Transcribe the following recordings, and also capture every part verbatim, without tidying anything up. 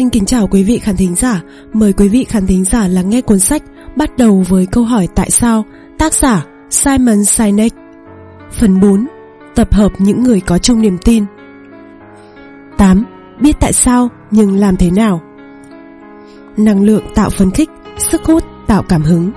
Xin kính chào quý vị khán thính giả. Mời quý vị khán thính giả lắng nghe cuốn sách bắt đầu với câu hỏi tại sao, tác giả Simon Sinek. Phần bốn. Tập hợp những người có chung niềm tin. tám. Biết tại sao nhưng làm thế nào. Năng lượng tạo phấn khích, sức hút tạo cảm hứng.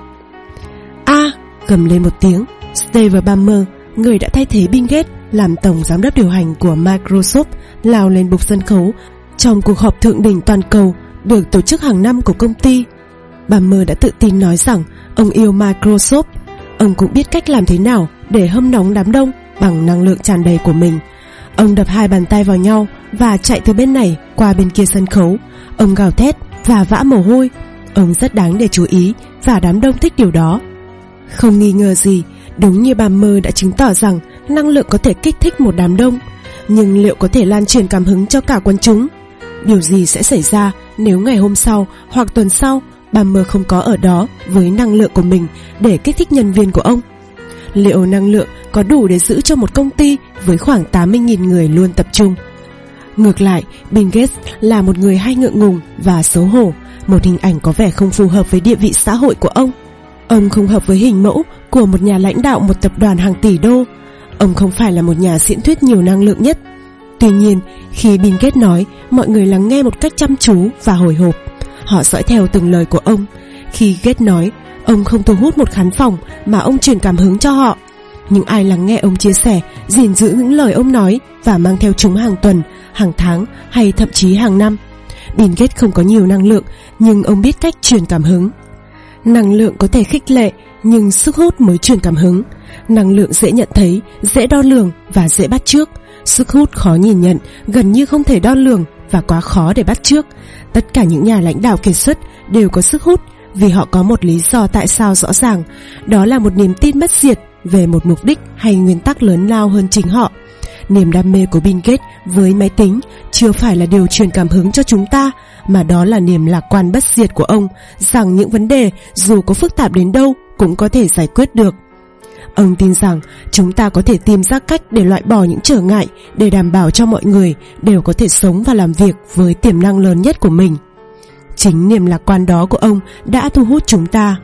A à, gầm lên một tiếng, Steve Ballmer, người đã thay thế Bill Gates làm tổng giám đốc điều hành của Microsoft, lao lên bục sân khấu trong cuộc họp thượng đỉnh toàn cầu được tổ chức hàng năm của công ty. Ballmer đã tự tin nói rằng ông yêu Microsoft. Ông cũng biết cách làm thế nào để hâm nóng đám đông bằng năng lượng tràn đầy của mình. Ông đập hai bàn tay vào nhau và chạy từ bên này qua bên kia sân khấu. Ông gào thét và vã mồ hôi. Ông rất đáng để chú ý và đám đông thích điều đó. Không nghi ngờ gì, đúng như Ballmer đã chứng tỏ rằng năng lượng có thể kích thích một đám đông, nhưng liệu có thể lan truyền cảm hứng cho cả quần chúng? Điều gì sẽ xảy ra nếu ngày hôm sau hoặc tuần sau Ballmer không có ở đó với năng lượng của mình để kích thích nhân viên của ông? Liệu năng lượng có đủ để giữ cho một công ty với khoảng tám mươi nghìn người luôn tập trung? Ngược lại, Bill Gates là một người hay ngượng ngùng và xấu hổ, một hình ảnh có vẻ không phù hợp với địa vị xã hội của ông. Ông không hợp với hình mẫu của một nhà lãnh đạo một tập đoàn hàng tỷ đô. Ông không phải là một nhà diễn thuyết nhiều năng lượng nhất. Tuy nhiên, khi Bill Gates nói, mọi người lắng nghe một cách chăm chú và hồi hộp. Họ dõi theo từng lời của ông. Khi Gates nói, ông không thu hút một khán phòng mà ông truyền cảm hứng cho họ. Nhưng ai lắng nghe ông chia sẻ, gìn giữ những lời ông nói và mang theo chúng hàng tuần, hàng tháng hay thậm chí hàng năm. Bill Gates không có nhiều năng lượng, nhưng ông biết cách truyền cảm hứng. Năng lượng có thể khích lệ, nhưng sức hút mới truyền cảm hứng. Năng lượng dễ nhận thấy, dễ đo lường và dễ bắt chước. Sức hút khó nhìn nhận, gần như không thể đo lường và quá khó để bắt chước. Tất cả những nhà lãnh đạo kiệt xuất đều có sức hút vì họ có một lý do tại sao rõ ràng. Đó là một niềm tin bất diệt về một mục đích hay nguyên tắc lớn lao hơn chính họ. Niềm đam mê của Bill Gates với máy tính chưa phải là điều truyền cảm hứng cho chúng ta, mà đó là niềm lạc quan bất diệt của ông rằng những vấn đề dù có phức tạp đến đâu cũng có thể giải quyết được. Ông tin rằng chúng ta có thể tìm ra cách để loại bỏ những trở ngại để đảm bảo cho mọi người đều có thể sống và làm việc với tiềm năng lớn nhất của mình. Chính niềm lạc quan đó của ông đã thu hút chúng ta.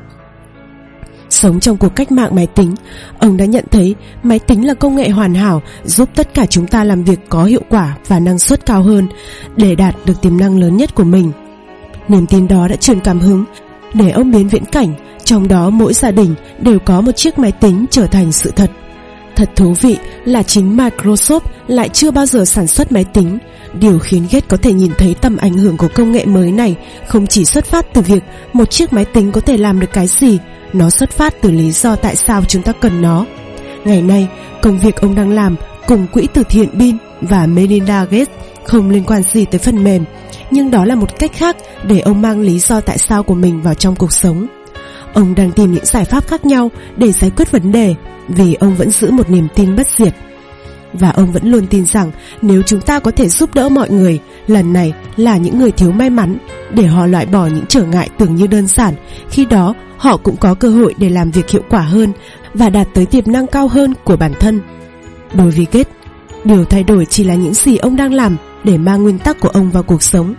Sống trong cuộc cách mạng máy tính, ông đã nhận thấy máy tính là công nghệ hoàn hảo giúp tất cả chúng ta làm việc có hiệu quả và năng suất cao hơn để đạt được tiềm năng lớn nhất của mình. Niềm tin đó đã truyền cảm hứng để ông biến viễn cảnh, trong đó mỗi gia đình đều có một chiếc máy tính trở thành sự thật. Thật thú vị là chính Microsoft lại chưa bao giờ sản xuất máy tính. Điều khiến Gates có thể nhìn thấy tầm ảnh hưởng của công nghệ mới này không chỉ xuất phát từ việc một chiếc máy tính có thể làm được cái gì, nó xuất phát từ lý do tại sao chúng ta cần nó. Ngày nay, công việc ông đang làm cùng quỹ từ thiện Bill và Melinda Gates không liên quan gì tới phần mềm, nhưng đó là một cách khác để ông mang lý do tại sao của mình vào trong cuộc sống. Ông đang tìm những giải pháp khác nhau để giải quyết vấn đề vì ông vẫn giữ một niềm tin bất diệt. Và ông vẫn luôn tin rằng nếu chúng ta có thể giúp đỡ mọi người, lần này là những người thiếu may mắn, để họ loại bỏ những trở ngại tưởng như đơn giản, khi đó họ cũng có cơ hội để làm việc hiệu quả hơn và đạt tới tiềm năng cao hơn của bản thân. Đối với Gates, điều thay đổi chỉ là những gì ông đang làm để mang nguyên tắc của ông vào cuộc sống.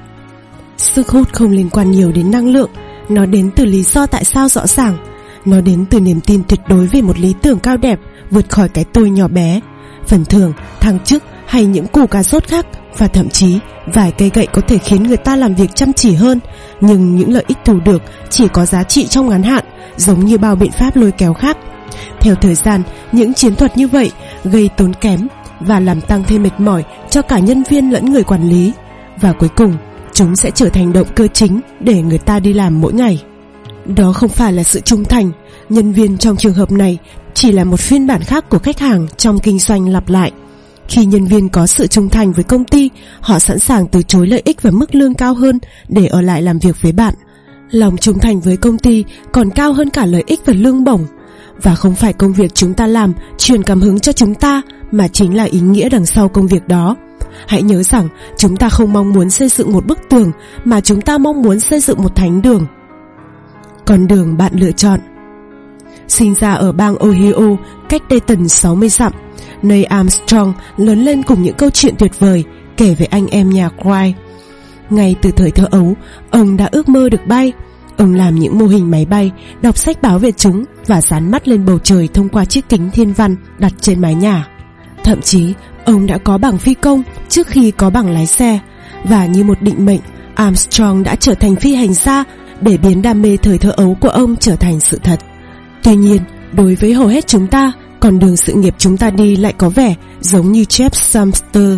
Sức hút không liên quan nhiều đến năng lượng, nó đến từ lý do tại sao rõ ràng. Nó đến từ niềm tin tuyệt đối về một lý tưởng cao đẹp vượt khỏi cái tôi nhỏ bé, phần thưởng, thăng chức hay những củ cà rốt khác, và thậm chí vài cây gậy có thể khiến người ta làm việc chăm chỉ hơn, nhưng những lợi ích thu được chỉ có giá trị trong ngắn hạn, giống như bao biện pháp lôi kéo khác. Theo thời gian, những chiến thuật như vậy gây tốn kém và làm tăng thêm mệt mỏi cho cả nhân viên lẫn người quản lý, và cuối cùng chúng sẽ trở thành động cơ chính để người ta đi làm mỗi ngày. Đó không phải là sự trung thành. Nhân viên trong trường hợp này chỉ là một phiên bản khác của khách hàng trong kinh doanh lặp lại. Khi nhân viên có sự trung thành với công ty, họ sẵn sàng từ chối lợi ích và mức lương cao hơn để ở lại làm việc với bạn. Lòng trung thành với công ty còn cao hơn cả lợi ích và lương bổng. Và không phải công việc chúng ta làm truyền cảm hứng cho chúng ta, mà chính là ý nghĩa đằng sau công việc đó. Hãy nhớ rằng chúng ta không mong muốn xây dựng một bức tường, mà chúng ta mong muốn xây dựng một thánh đường. Con đường bạn lựa chọn. Sinh ra ở bang Ohio cách Dayton sáu mươi dặm, Neil Armstrong lớn lên cùng những câu chuyện tuyệt vời kể về anh em nhà Wright. Ngay từ thời thơ ấu, ông đã ước mơ được bay. Ông làm những mô hình máy bay, đọc sách báo về chúng và dán mắt lên bầu trời thông qua chiếc kính thiên văn đặt trên mái nhà. Thậm chí, ông đã có bằng phi công trước khi có bằng lái xe. Và như một định mệnh, Armstrong đã trở thành phi hành gia để biến đam mê thời thơ ấu của ông trở thành sự thật. Tuy nhiên, đối với hầu hết chúng ta, con đường sự nghiệp chúng ta đi lại có vẻ giống như Jeff Sumter.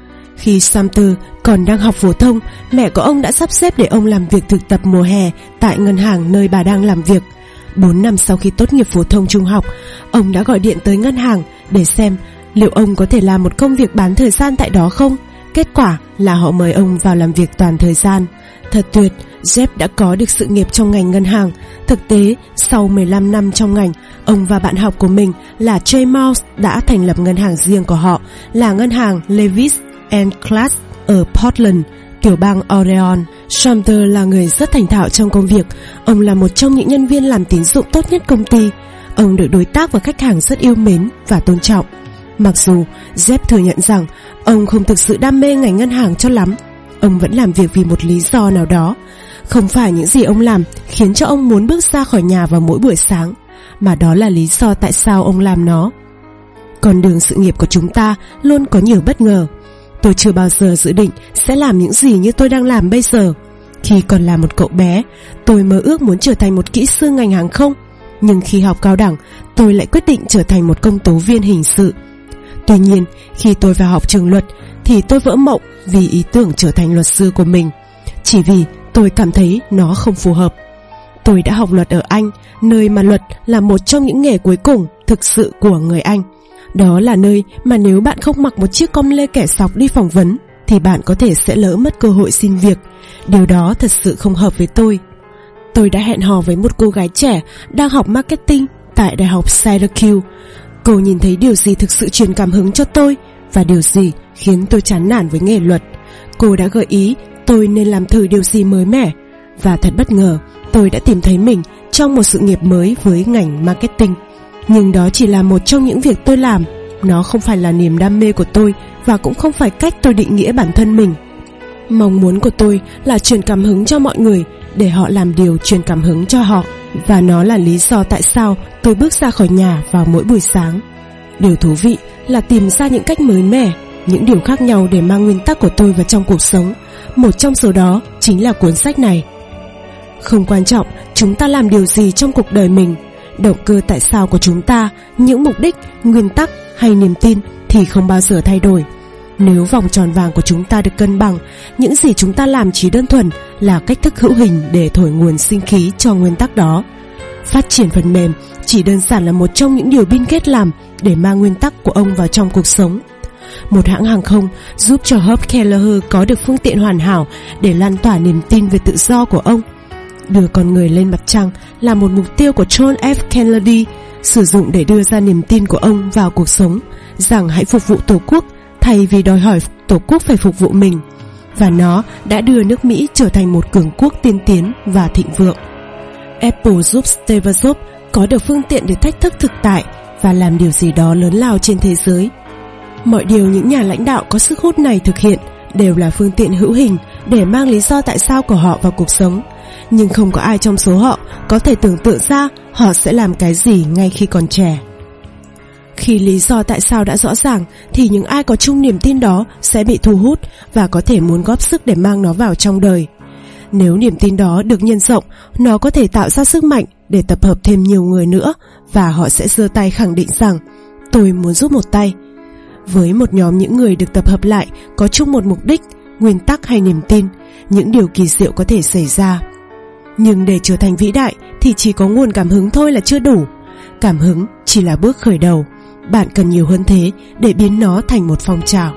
Khi Sumter còn đang học phổ thông, mẹ của ông đã sắp xếp để ông làm việc thực tập mùa hè tại ngân hàng nơi bà đang làm việc. Bốn năm sau khi tốt nghiệp phổ thông trung học, ông đã gọi điện tới ngân hàng để xem liệu ông có thể làm một công việc bán thời gian tại đó không. Kết quả là họ mời ông vào làm việc toàn thời gian. Thật tuyệt, Jeff đã có được sự nghiệp trong ngành ngân hàng. Thực tế, sau mười lăm năm trong ngành, ông và bạn học của mình là Jay Mouse đã thành lập ngân hàng riêng của họ, là ngân hàng Levis and Clark ở Portland, tiểu bang Oregon. Sumter là người rất thành thạo trong công việc. Ông là một trong những nhân viên làm tín dụng tốt nhất công ty. Ông được đối tác và khách hàng rất yêu mến và tôn trọng. Mặc dù Jeff thừa nhận rằng ông không thực sự đam mê ngành ngân hàng cho lắm, ông vẫn làm việc vì một lý do nào đó. Không phải những gì ông làm khiến cho ông muốn bước ra khỏi nhà vào mỗi buổi sáng, mà đó là lý do tại sao ông làm nó. Con đường sự nghiệp của chúng ta luôn có nhiều bất ngờ. Tôi chưa bao giờ dự định sẽ làm những gì như tôi đang làm bây giờ. Khi còn là một cậu bé, tôi mơ ước muốn trở thành một kỹ sư ngành hàng không. Nhưng khi học cao đẳng, tôi lại quyết định trở thành một công tố viên hình sự. Tuy nhiên, khi tôi vào học trường luật thì tôi vỡ mộng vì ý tưởng trở thành luật sư của mình, chỉ vì tôi cảm thấy nó không phù hợp. Tôi đã học luật ở Anh, nơi mà luật là một trong những nghề cuối cùng thực sự của người Anh. Đó là nơi mà nếu bạn không mặc một chiếc com lê kẻ sọc đi phỏng vấn thì bạn có thể sẽ lỡ mất cơ hội xin việc. Điều đó thật sự không hợp với tôi. Tôi đã hẹn hò với một cô gái trẻ đang học marketing tại Đại học Syracuse. Cô nhìn thấy điều gì thực sự truyền cảm hứng cho tôi và điều gì khiến tôi chán nản với nghề luật. Cô đã gợi ý tôi nên làm thử điều gì mới mẻ. Và thật bất ngờ, tôi đã tìm thấy mình trong một sự nghiệp mới với ngành marketing. Nhưng đó chỉ là một trong những việc tôi làm. Nó không phải là niềm đam mê của tôi và cũng không phải cách tôi định nghĩa bản thân mình. Mong muốn của tôi là truyền cảm hứng cho mọi người để họ làm điều truyền cảm hứng cho họ. Và nó là lý do tại sao tôi bước ra khỏi nhà vào mỗi buổi sáng. Điều thú vị là tìm ra những cách mới mẻ, những điều khác nhau để mang nguyên tắc của tôi vào trong cuộc sống. Một trong số đó chính là cuốn sách này. Không quan trọng chúng ta làm điều gì trong cuộc đời mình, động cơ tại sao của chúng ta, những mục đích, nguyên tắc hay niềm tin thì không bao giờ thay đổi. Nếu vòng tròn vàng của chúng ta được cân bằng, những gì chúng ta làm chỉ đơn thuần là cách thức hữu hình để thổi nguồn sinh khí cho nguyên tắc đó. Phát triển phần mềm chỉ đơn giản là một trong những điều Bill Gates làm để mang nguyên tắc của ông vào trong cuộc sống. Một hãng hàng không giúp cho Herb Kelleher có được phương tiện hoàn hảo để lan tỏa niềm tin về tự do của ông. Đưa con người lên mặt trăng là một mục tiêu của John F. Kennedy, sử dụng để đưa ra niềm tin của ông vào cuộc sống, rằng hãy phục vụ Tổ quốc thay vì đòi hỏi Tổ quốc phải phục vụ mình. Và nó đã đưa nước Mỹ trở thành một cường quốc tiên tiến và thịnh vượng. Apple giúp Steve Jobs có được phương tiện để thách thức thực tại và làm điều gì đó lớn lao trên thế giới. Mọi điều những nhà lãnh đạo có sức hút này thực hiện đều là phương tiện hữu hình để mang lý do tại sao của họ vào cuộc sống. Nhưng không có ai trong số họ có thể tưởng tượng ra họ sẽ làm cái gì ngay khi còn trẻ. Khi lý do tại sao đã rõ ràng thì những ai có chung niềm tin đó sẽ bị thu hút và có thể muốn góp sức để mang nó vào trong đời. Nếu niềm tin đó được nhân rộng, nó có thể tạo ra sức mạnh để tập hợp thêm nhiều người nữa, và họ sẽ giơ tay khẳng định rằng tôi muốn giúp một tay. Với một nhóm những người được tập hợp lại có chung một mục đích, nguyên tắc hay niềm tin, những điều kỳ diệu có thể xảy ra. Nhưng để trở thành vĩ đại thì chỉ có nguồn cảm hứng thôi là chưa đủ. Cảm hứng chỉ là bước khởi đầu. Bạn cần nhiều hơn thế để biến nó thành một phong trào.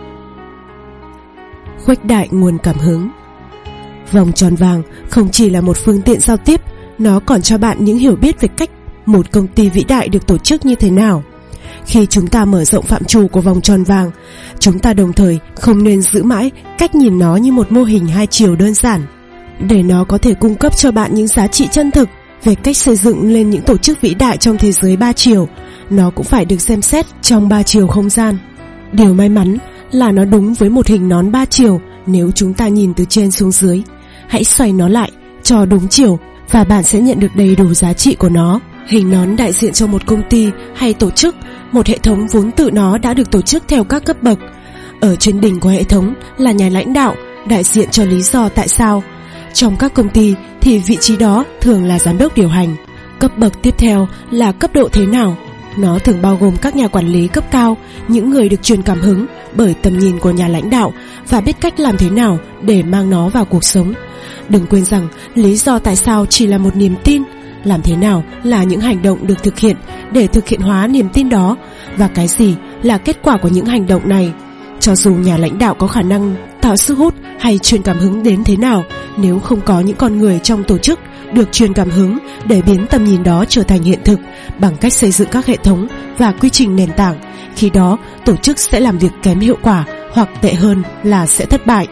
Khuếch đại nguồn cảm hứng. Vòng tròn vàng không chỉ là một phương tiện giao tiếp, nó còn cho bạn những hiểu biết về cách một công ty vĩ đại được tổ chức như thế nào. Khi chúng ta mở rộng phạm trù của vòng tròn vàng, chúng ta đồng thời không nên giữ mãi cách nhìn nó như một mô hình hai chiều đơn giản. Để nó có thể cung cấp cho bạn những giá trị chân thực về cách xây dựng lên những tổ chức vĩ đại trong thế giới ba chiều, nó cũng phải được xem xét trong ba chiều không gian. Điều may mắn là nó đúng với một hình nón ba chiều nếu chúng ta nhìn từ trên xuống dưới. Hãy xoay nó lại cho đúng chiều và bạn sẽ nhận được đầy đủ giá trị của nó. Hình nón đại diện cho một công ty hay tổ chức, một hệ thống vốn tự nó đã được tổ chức theo các cấp bậc. Ở trên đỉnh của hệ thống là nhà lãnh đạo, đại diện cho lý do tại sao. Trong các công ty thì vị trí đó thường là giám đốc điều hành. Cấp bậc tiếp theo là cấp độ thế nào. Nó thường bao gồm các nhà quản lý cấp cao, những người được truyền cảm hứng bởi tầm nhìn của nhà lãnh đạo và biết cách làm thế nào để mang nó vào cuộc sống. Đừng quên rằng lý do tại sao chỉ là một niềm tin, làm thế nào là những hành động được thực hiện để thực hiện hóa niềm tin đó, và cái gì là kết quả của những hành động này. Cho dù nhà lãnh đạo có khả năng tạo sức hút hay truyền cảm hứng đến thế nào, nếu không có những con người trong tổ chức được truyền cảm hứng để biến tầm nhìn đó trở thành hiện thực bằng cách xây dựng các hệ thống và quy trình nền tảng, khi đó tổ chức sẽ làm việc kém hiệu quả, hoặc tệ hơn là sẽ thất bại.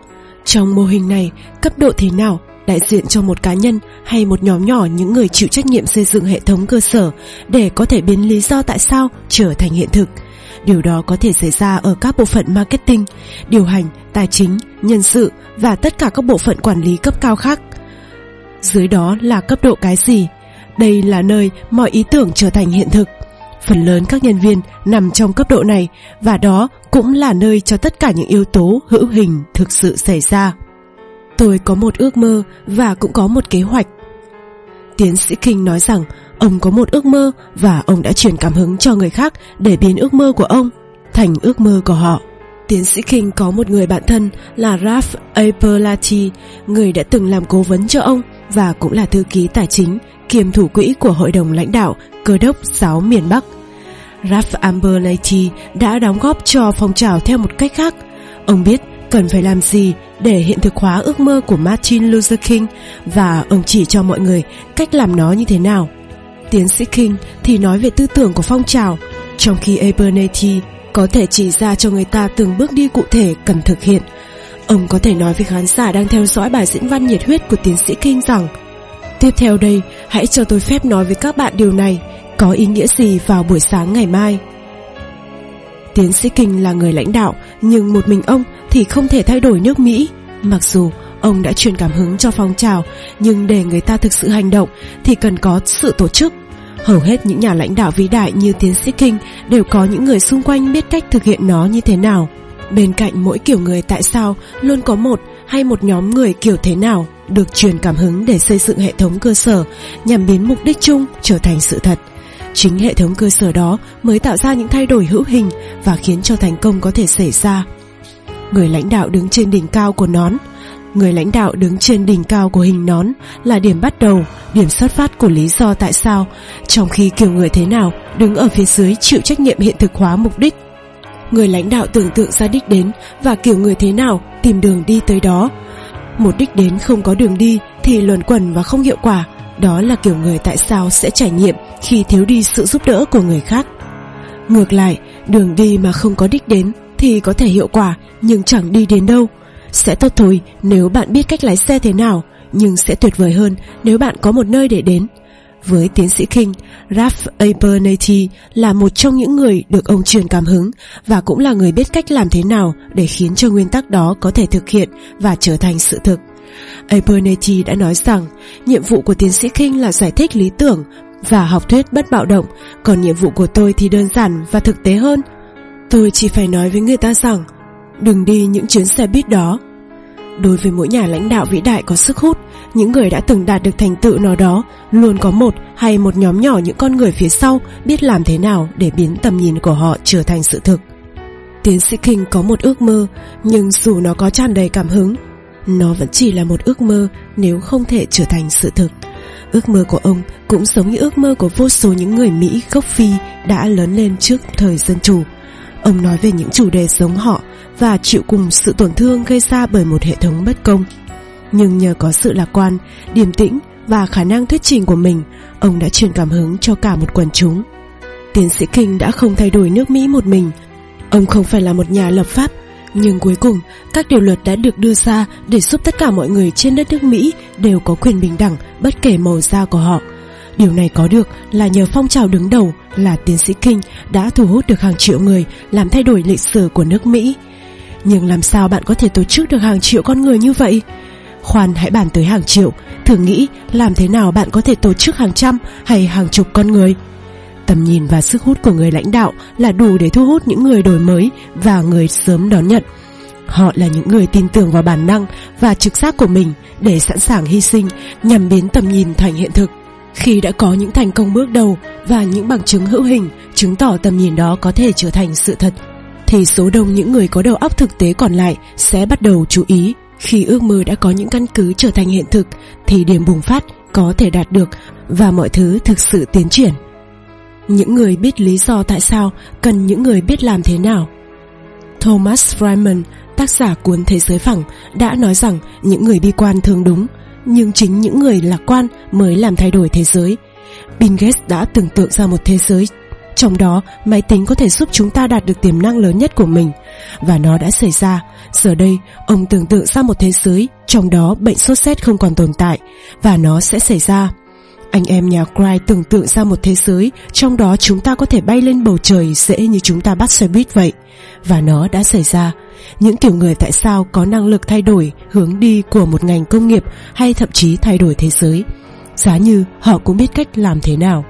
Trong mô hình này, cấp độ thế nào đại diện cho một cá nhân hay một nhóm nhỏ những người chịu trách nhiệm xây dựng hệ thống cơ sở để có thể biến lý do tại sao trở thành hiện thực. Điều đó có thể xảy ra ở các bộ phận marketing, điều hành, tài chính, nhân sự và tất cả các bộ phận quản lý cấp cao khác. Dưới đó là cấp độ cái gì? Đây là nơi mọi ý tưởng trở thành hiện thực. Phần lớn các nhân viên nằm trong cấp độ này, và đó cũng là nơi cho tất cả những yếu tố hữu hình thực sự xảy ra. Tôi có một ước mơ và cũng có một kế hoạch. Tiến sĩ King nói rằng ông có một ước mơ và ông đã truyền cảm hứng cho người khác để biến ước mơ của ông thành ước mơ của họ. Tiến sĩ King có một người bạn thân là Ralph Abernathy, người đã từng làm cố vấn cho ông và cũng là thư ký tài chính kiêm thủ quỹ của Hội đồng lãnh đạo Cơ đốc giáo miền Bắc. Ralph Abernathy đã đóng góp cho phong trào theo một cách khác. Ông biết cần phải làm gì để hiện thực hóa ước mơ của Martin Luther King, và ông chỉ cho mọi người cách làm nó như thế nào. Tiến sĩ King thì nói về tư tưởng của phong trào, trong khi Abernathy có thể chỉ ra cho người ta từng bước đi cụ thể cần thực hiện. Ông có thể nói với khán giả đang theo dõi bài diễn văn nhiệt huyết của tiến sĩ King rằng: tiếp theo đây, hãy cho tôi phép nói với các bạn điều này có ý nghĩa gì vào buổi sáng ngày mai. Tiến sĩ King là người lãnh đạo, nhưng một mình ông thì không thể thay đổi nước Mỹ. Mặc dù ông đã truyền cảm hứng cho phong trào, nhưng để người ta thực sự hành động thì cần có sự tổ chức. Hầu hết những nhà lãnh đạo vĩ đại như tiến sĩ King đều có những người xung quanh biết cách thực hiện nó như thế nào. Bên cạnh mỗi kiểu người tại sao luôn có một hay một nhóm người kiểu thế nào được truyền cảm hứng để xây dựng hệ thống cơ sở nhằm biến mục đích chung trở thành sự thật. Chính hệ thống cơ sở đó mới tạo ra những thay đổi hữu hình và khiến cho thành công có thể xảy ra. Người lãnh đạo đứng trên đỉnh cao của nón. Người lãnh đạo đứng trên đỉnh cao của hình nón là điểm bắt đầu, điểm xuất phát của lý do tại sao, trong khi kiểu người thế nào đứng ở phía dưới chịu trách nhiệm hiện thực hóa mục đích. Người lãnh đạo tưởng tượng ra đích đến, và kiểu người thế nào tìm đường đi tới đó. Một đích đến không có đường đi thì luẩn quẩn và không hiệu quả. Đó là kiểu người tại sao sẽ trải nghiệm khi thiếu đi sự giúp đỡ của người khác. Ngược lại, đường đi mà không có đích đến thì có thể hiệu quả nhưng chẳng đi đến đâu. Sẽ tốt thôi nếu bạn biết cách lái xe thế nào, nhưng sẽ tuyệt vời hơn nếu bạn có một nơi để đến. Với tiến sĩ King, Ralph Abernathy là một trong những người được ông truyền cảm hứng, và cũng là người biết cách làm thế nào để khiến cho nguyên tắc đó có thể thực hiện và trở thành sự thực. Abernathy đã nói rằng nhiệm vụ của tiến sĩ King là giải thích lý tưởng và học thuyết bất bạo động, còn nhiệm vụ của tôi thì đơn giản và thực tế hơn. Tôi chỉ phải nói với người ta rằng đừng đi những chuyến xe buýt đó. Đối với mỗi nhà lãnh đạo vĩ đại có sức hút, những người đã từng đạt được thành tựu nào đó luôn có một hay một nhóm nhỏ những con người phía sau biết làm thế nào để biến tầm nhìn của họ trở thành sự thực. Tiến sĩ King có một ước mơ, nhưng dù nó có tràn đầy cảm hứng, nó vẫn chỉ là một ước mơ nếu không thể trở thành sự thực. Ước mơ của ông cũng giống như ước mơ của vô số những người Mỹ gốc Phi đã lớn lên trước thời dân chủ. Ông nói về những chủ đề giống họ và chịu cùng sự tổn thương gây ra bởi một hệ thống bất công. Nhưng nhờ có sự lạc quan, điềm tĩnh và khả năng thuyết trình của mình, ông đã truyền cảm hứng cho cả một quần chúng. Tiến sĩ King đã không thay đổi nước Mỹ một mình. Ông không phải là một nhà lập pháp, nhưng cuối cùng các điều luật đã được đưa ra để giúp tất cả mọi người trên đất nước Mỹ đều có quyền bình đẳng bất kể màu da của họ. Điều này có được là nhờ phong trào đứng đầu là tiến sĩ King đã thu hút được hàng triệu người, làm thay đổi lịch sử của nước Mỹ. Nhưng làm sao bạn có thể tổ chức được hàng triệu con người như vậy? Khoan hãy bàn tới hàng triệu, thử nghĩ làm thế nào bạn có thể tổ chức hàng trăm hay hàng chục con người. Tầm nhìn và sức hút của người lãnh đạo là đủ để thu hút những người đổi mới và người sớm đón nhận. Họ là những người tin tưởng vào bản năng và trực giác của mình để sẵn sàng hy sinh nhằm biến tầm nhìn thành hiện thực. Khi đã có những thành công bước đầu và những bằng chứng hữu hình chứng tỏ tầm nhìn đó có thể trở thành sự thật, thì số đông những người có đầu óc thực tế còn lại sẽ bắt đầu chú ý. Khi ước mơ đã có những căn cứ trở thành hiện thực thì điểm bùng phát có thể đạt được và mọi thứ thực sự tiến triển. Những người biết lý do tại sao cần những người biết làm thế nào. Thomas Friedman, tác giả cuốn Thế giới phẳng, đã nói rằng những người bi quan thường đúng, nhưng chính những người lạc quan mới làm thay đổi thế giới. Bill Gates đã tưởng tượng ra một thế giới trong đó máy tính có thể giúp chúng ta đạt được tiềm năng lớn nhất của mình, và nó đã xảy ra. Giờ đây, ông tưởng tượng ra một thế giới trong đó bệnh sốt rét không còn tồn tại, và nó sẽ xảy ra. Anh em nhà Wright tưởng tượng ra một thế giới trong đó chúng ta có thể bay lên bầu trời dễ như chúng ta bắt xe buýt vậy, và nó đã xảy ra. Những kiểu người tại sao có năng lực thay đổi hướng đi của một ngành công nghiệp hay thậm chí thay đổi thế giới, giá như họ cũng biết cách làm thế nào.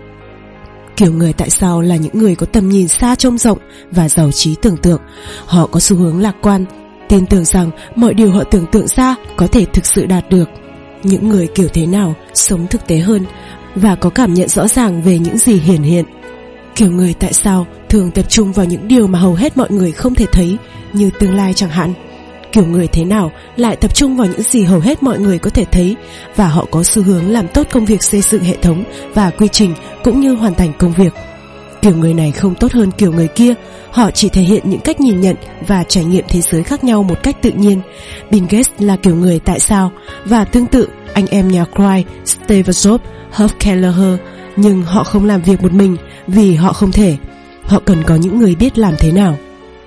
Kiểu người tại sao là những người có tầm nhìn xa trông rộng và giàu trí tưởng tượng. Họ có xu hướng lạc quan, tin tưởng rằng mọi điều họ tưởng tượng ra có thể thực sự đạt được. Những người kiểu thế nào sống thực tế hơn và có cảm nhận rõ ràng về những gì hiển hiện. Kiểu người tại sao thường tập trung vào những điều mà hầu hết mọi người không thể thấy, như tương lai chẳng hạn. Kiểu người thế nào lại tập trung vào những gì hầu hết mọi người có thể thấy, và họ có xu hướng làm tốt công việc xây dựng hệ thống và quy trình cũng như hoàn thành công việc. Kiểu người này không tốt hơn kiểu người kia, họ chỉ thể hiện những cách nhìn nhận và trải nghiệm thế giới khác nhau một cách tự nhiên. Bill Gates là kiểu người tại sao, và tương tự anh em nhà Wright, Steve Jobs, Herb Kelleher, nhưng họ không làm việc một mình vì họ không thể. Họ cần có những người biết làm thế nào.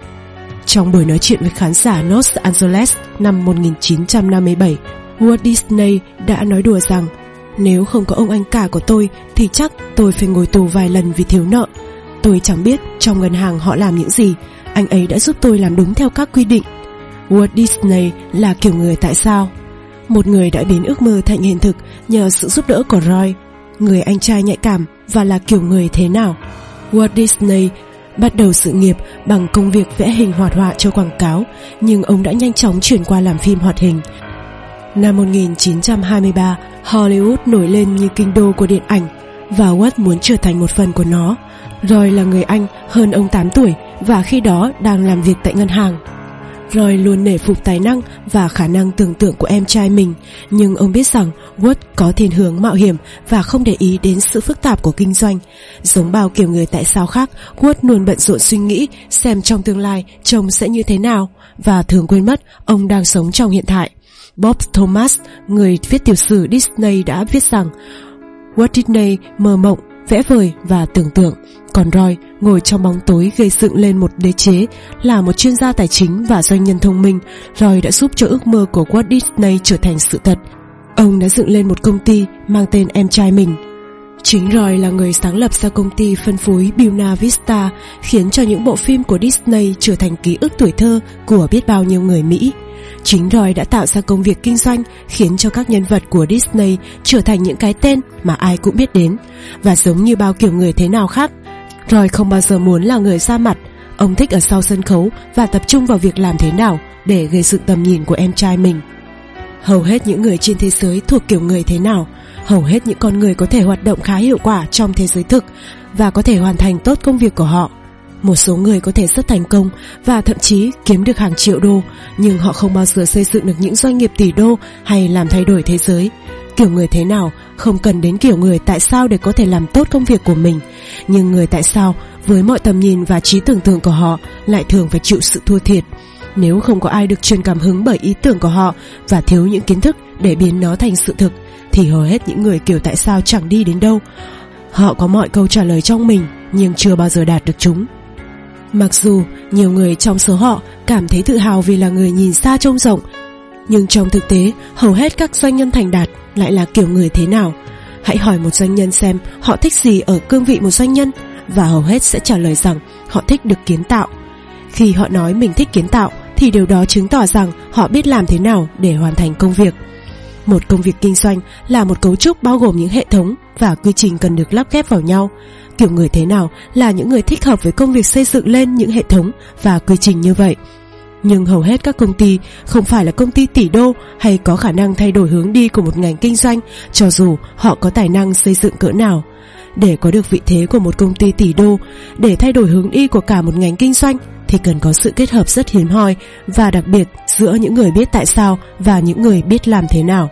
Trong buổi nói chuyện với khán giả Los Angeles năm một nghìn chín trăm năm mươi bảy, Walt Disney đã nói đùa rằng nếu không có ông anh cả của tôi thì chắc tôi phải ngồi tù vài lần vì thiếu nợ. Tôi chẳng biết trong ngân hàng họ làm những gì, anh ấy đã giúp tôi làm đúng theo các quy định. Walt Disney là kiểu người tại sao, một người đã biến ước mơ thành hiện thực nhờ sự giúp đỡ của Roy, người anh trai nhạy cảm và là kiểu người thế nào. Walt Disney bắt đầu sự nghiệp bằng công việc vẽ hình hoạt họa cho quảng cáo, nhưng ông đã nhanh chóng chuyển qua làm phim hoạt hình. Năm một nghìn chín trăm hai mươi ba, Hollywood nổi lên như kinh đô của điện ảnh, và Walt muốn trở thành một phần của nó. Roy là người anh hơn ông tám tuổi và khi đó đang làm việc tại ngân hàng. Roy luôn nể phục tài năng và khả năng tưởng tượng của em trai mình, nhưng ông biết rằng Walt có thiên hướng mạo hiểm và không để ý đến sự phức tạp của kinh doanh. Giống bao kiểu người tại sao khác, Walt luôn bận rộn suy nghĩ xem trong tương lai chồng sẽ như thế nào, và thường quên mất ông đang sống trong hiện tại. Bob Thomas, người viết tiểu sử Disney, đã viết rằng Walt Disney mơ mộng, vẽ vời và tưởng tượng, còn Roy ngồi trong bóng tối gây dựng lên một đế chế. Là một chuyên gia tài chính và doanh nhân thông minh, Roy đã giúp cho ước mơ của Walt Disney trở thành sự thật. Ông đã dựng lên một công ty mang tên em trai mình. Chính Roy là người sáng lập ra công ty phân phối Buena Vista, khiến cho những bộ phim của Disney trở thành ký ức tuổi thơ của biết bao nhiêu người Mỹ. Chính Roy đã tạo ra công việc kinh doanh, khiến cho các nhân vật của Disney trở thành những cái tên mà ai cũng biết đến. Và giống như bao kiểu người thế nào khác, Roy không bao giờ muốn là người ra mặt. Ông thích ở sau sân khấu và tập trung vào việc làm thế nào để gây dựng tầm nhìn của em trai mình. Hầu hết những người trên thế giới thuộc kiểu người thế nào. Hầu hết những con người có thể hoạt động khá hiệu quả trong thế giới thực và có thể hoàn thành tốt công việc của họ. Một số người có thể rất thành công và thậm chí kiếm được hàng triệu đô, nhưng họ không bao giờ xây dựng được những doanh nghiệp tỷ đô hay làm thay đổi thế giới. Kiểu người thế nào không cần đến kiểu người tại sao để có thể làm tốt công việc của mình, nhưng người tại sao với mọi tầm nhìn và trí tưởng tượng của họ lại thường phải chịu sự thua thiệt. Nếu không có ai được truyền cảm hứng bởi ý tưởng của họ và thiếu những kiến thức để biến nó thành sự thực, thì hầu hết những người kiểu tại sao chẳng đi đến đâu. Họ có mọi câu trả lời trong mình nhưng chưa bao giờ đạt được chúng. Mặc dù nhiều người trong số họ cảm thấy tự hào vì là người nhìn xa trông rộng, nhưng trong thực tế hầu hết các doanh nhân thành đạt lại là kiểu người thế nào. Hãy hỏi một doanh nhân xem họ thích gì ở cương vị một doanh nhân, và hầu hết sẽ trả lời rằng họ thích được kiến tạo. Khi họ nói mình thích kiến tạo thì điều đó chứng tỏ rằng họ biết làm thế nào để hoàn thành công việc. Một công việc kinh doanh là một cấu trúc bao gồm những hệ thống và quy trình cần được lắp ghép vào nhau. Kiểu người thế nào là những người thích hợp với công việc xây dựng lên những hệ thống và quy trình như vậy. Nhưng hầu hết các công ty không phải là công ty tỷ đô hay có khả năng thay đổi hướng đi của một ngành kinh doanh, cho dù họ có tài năng xây dựng cỡ nào. Để có được vị thế của một công ty tỷ đô, để thay đổi hướng đi của cả một ngành kinh doanh, thì cần có sự kết hợp rất hiếm hoi và đặc biệt giữa những người biết tại sao và những người biết làm thế nào.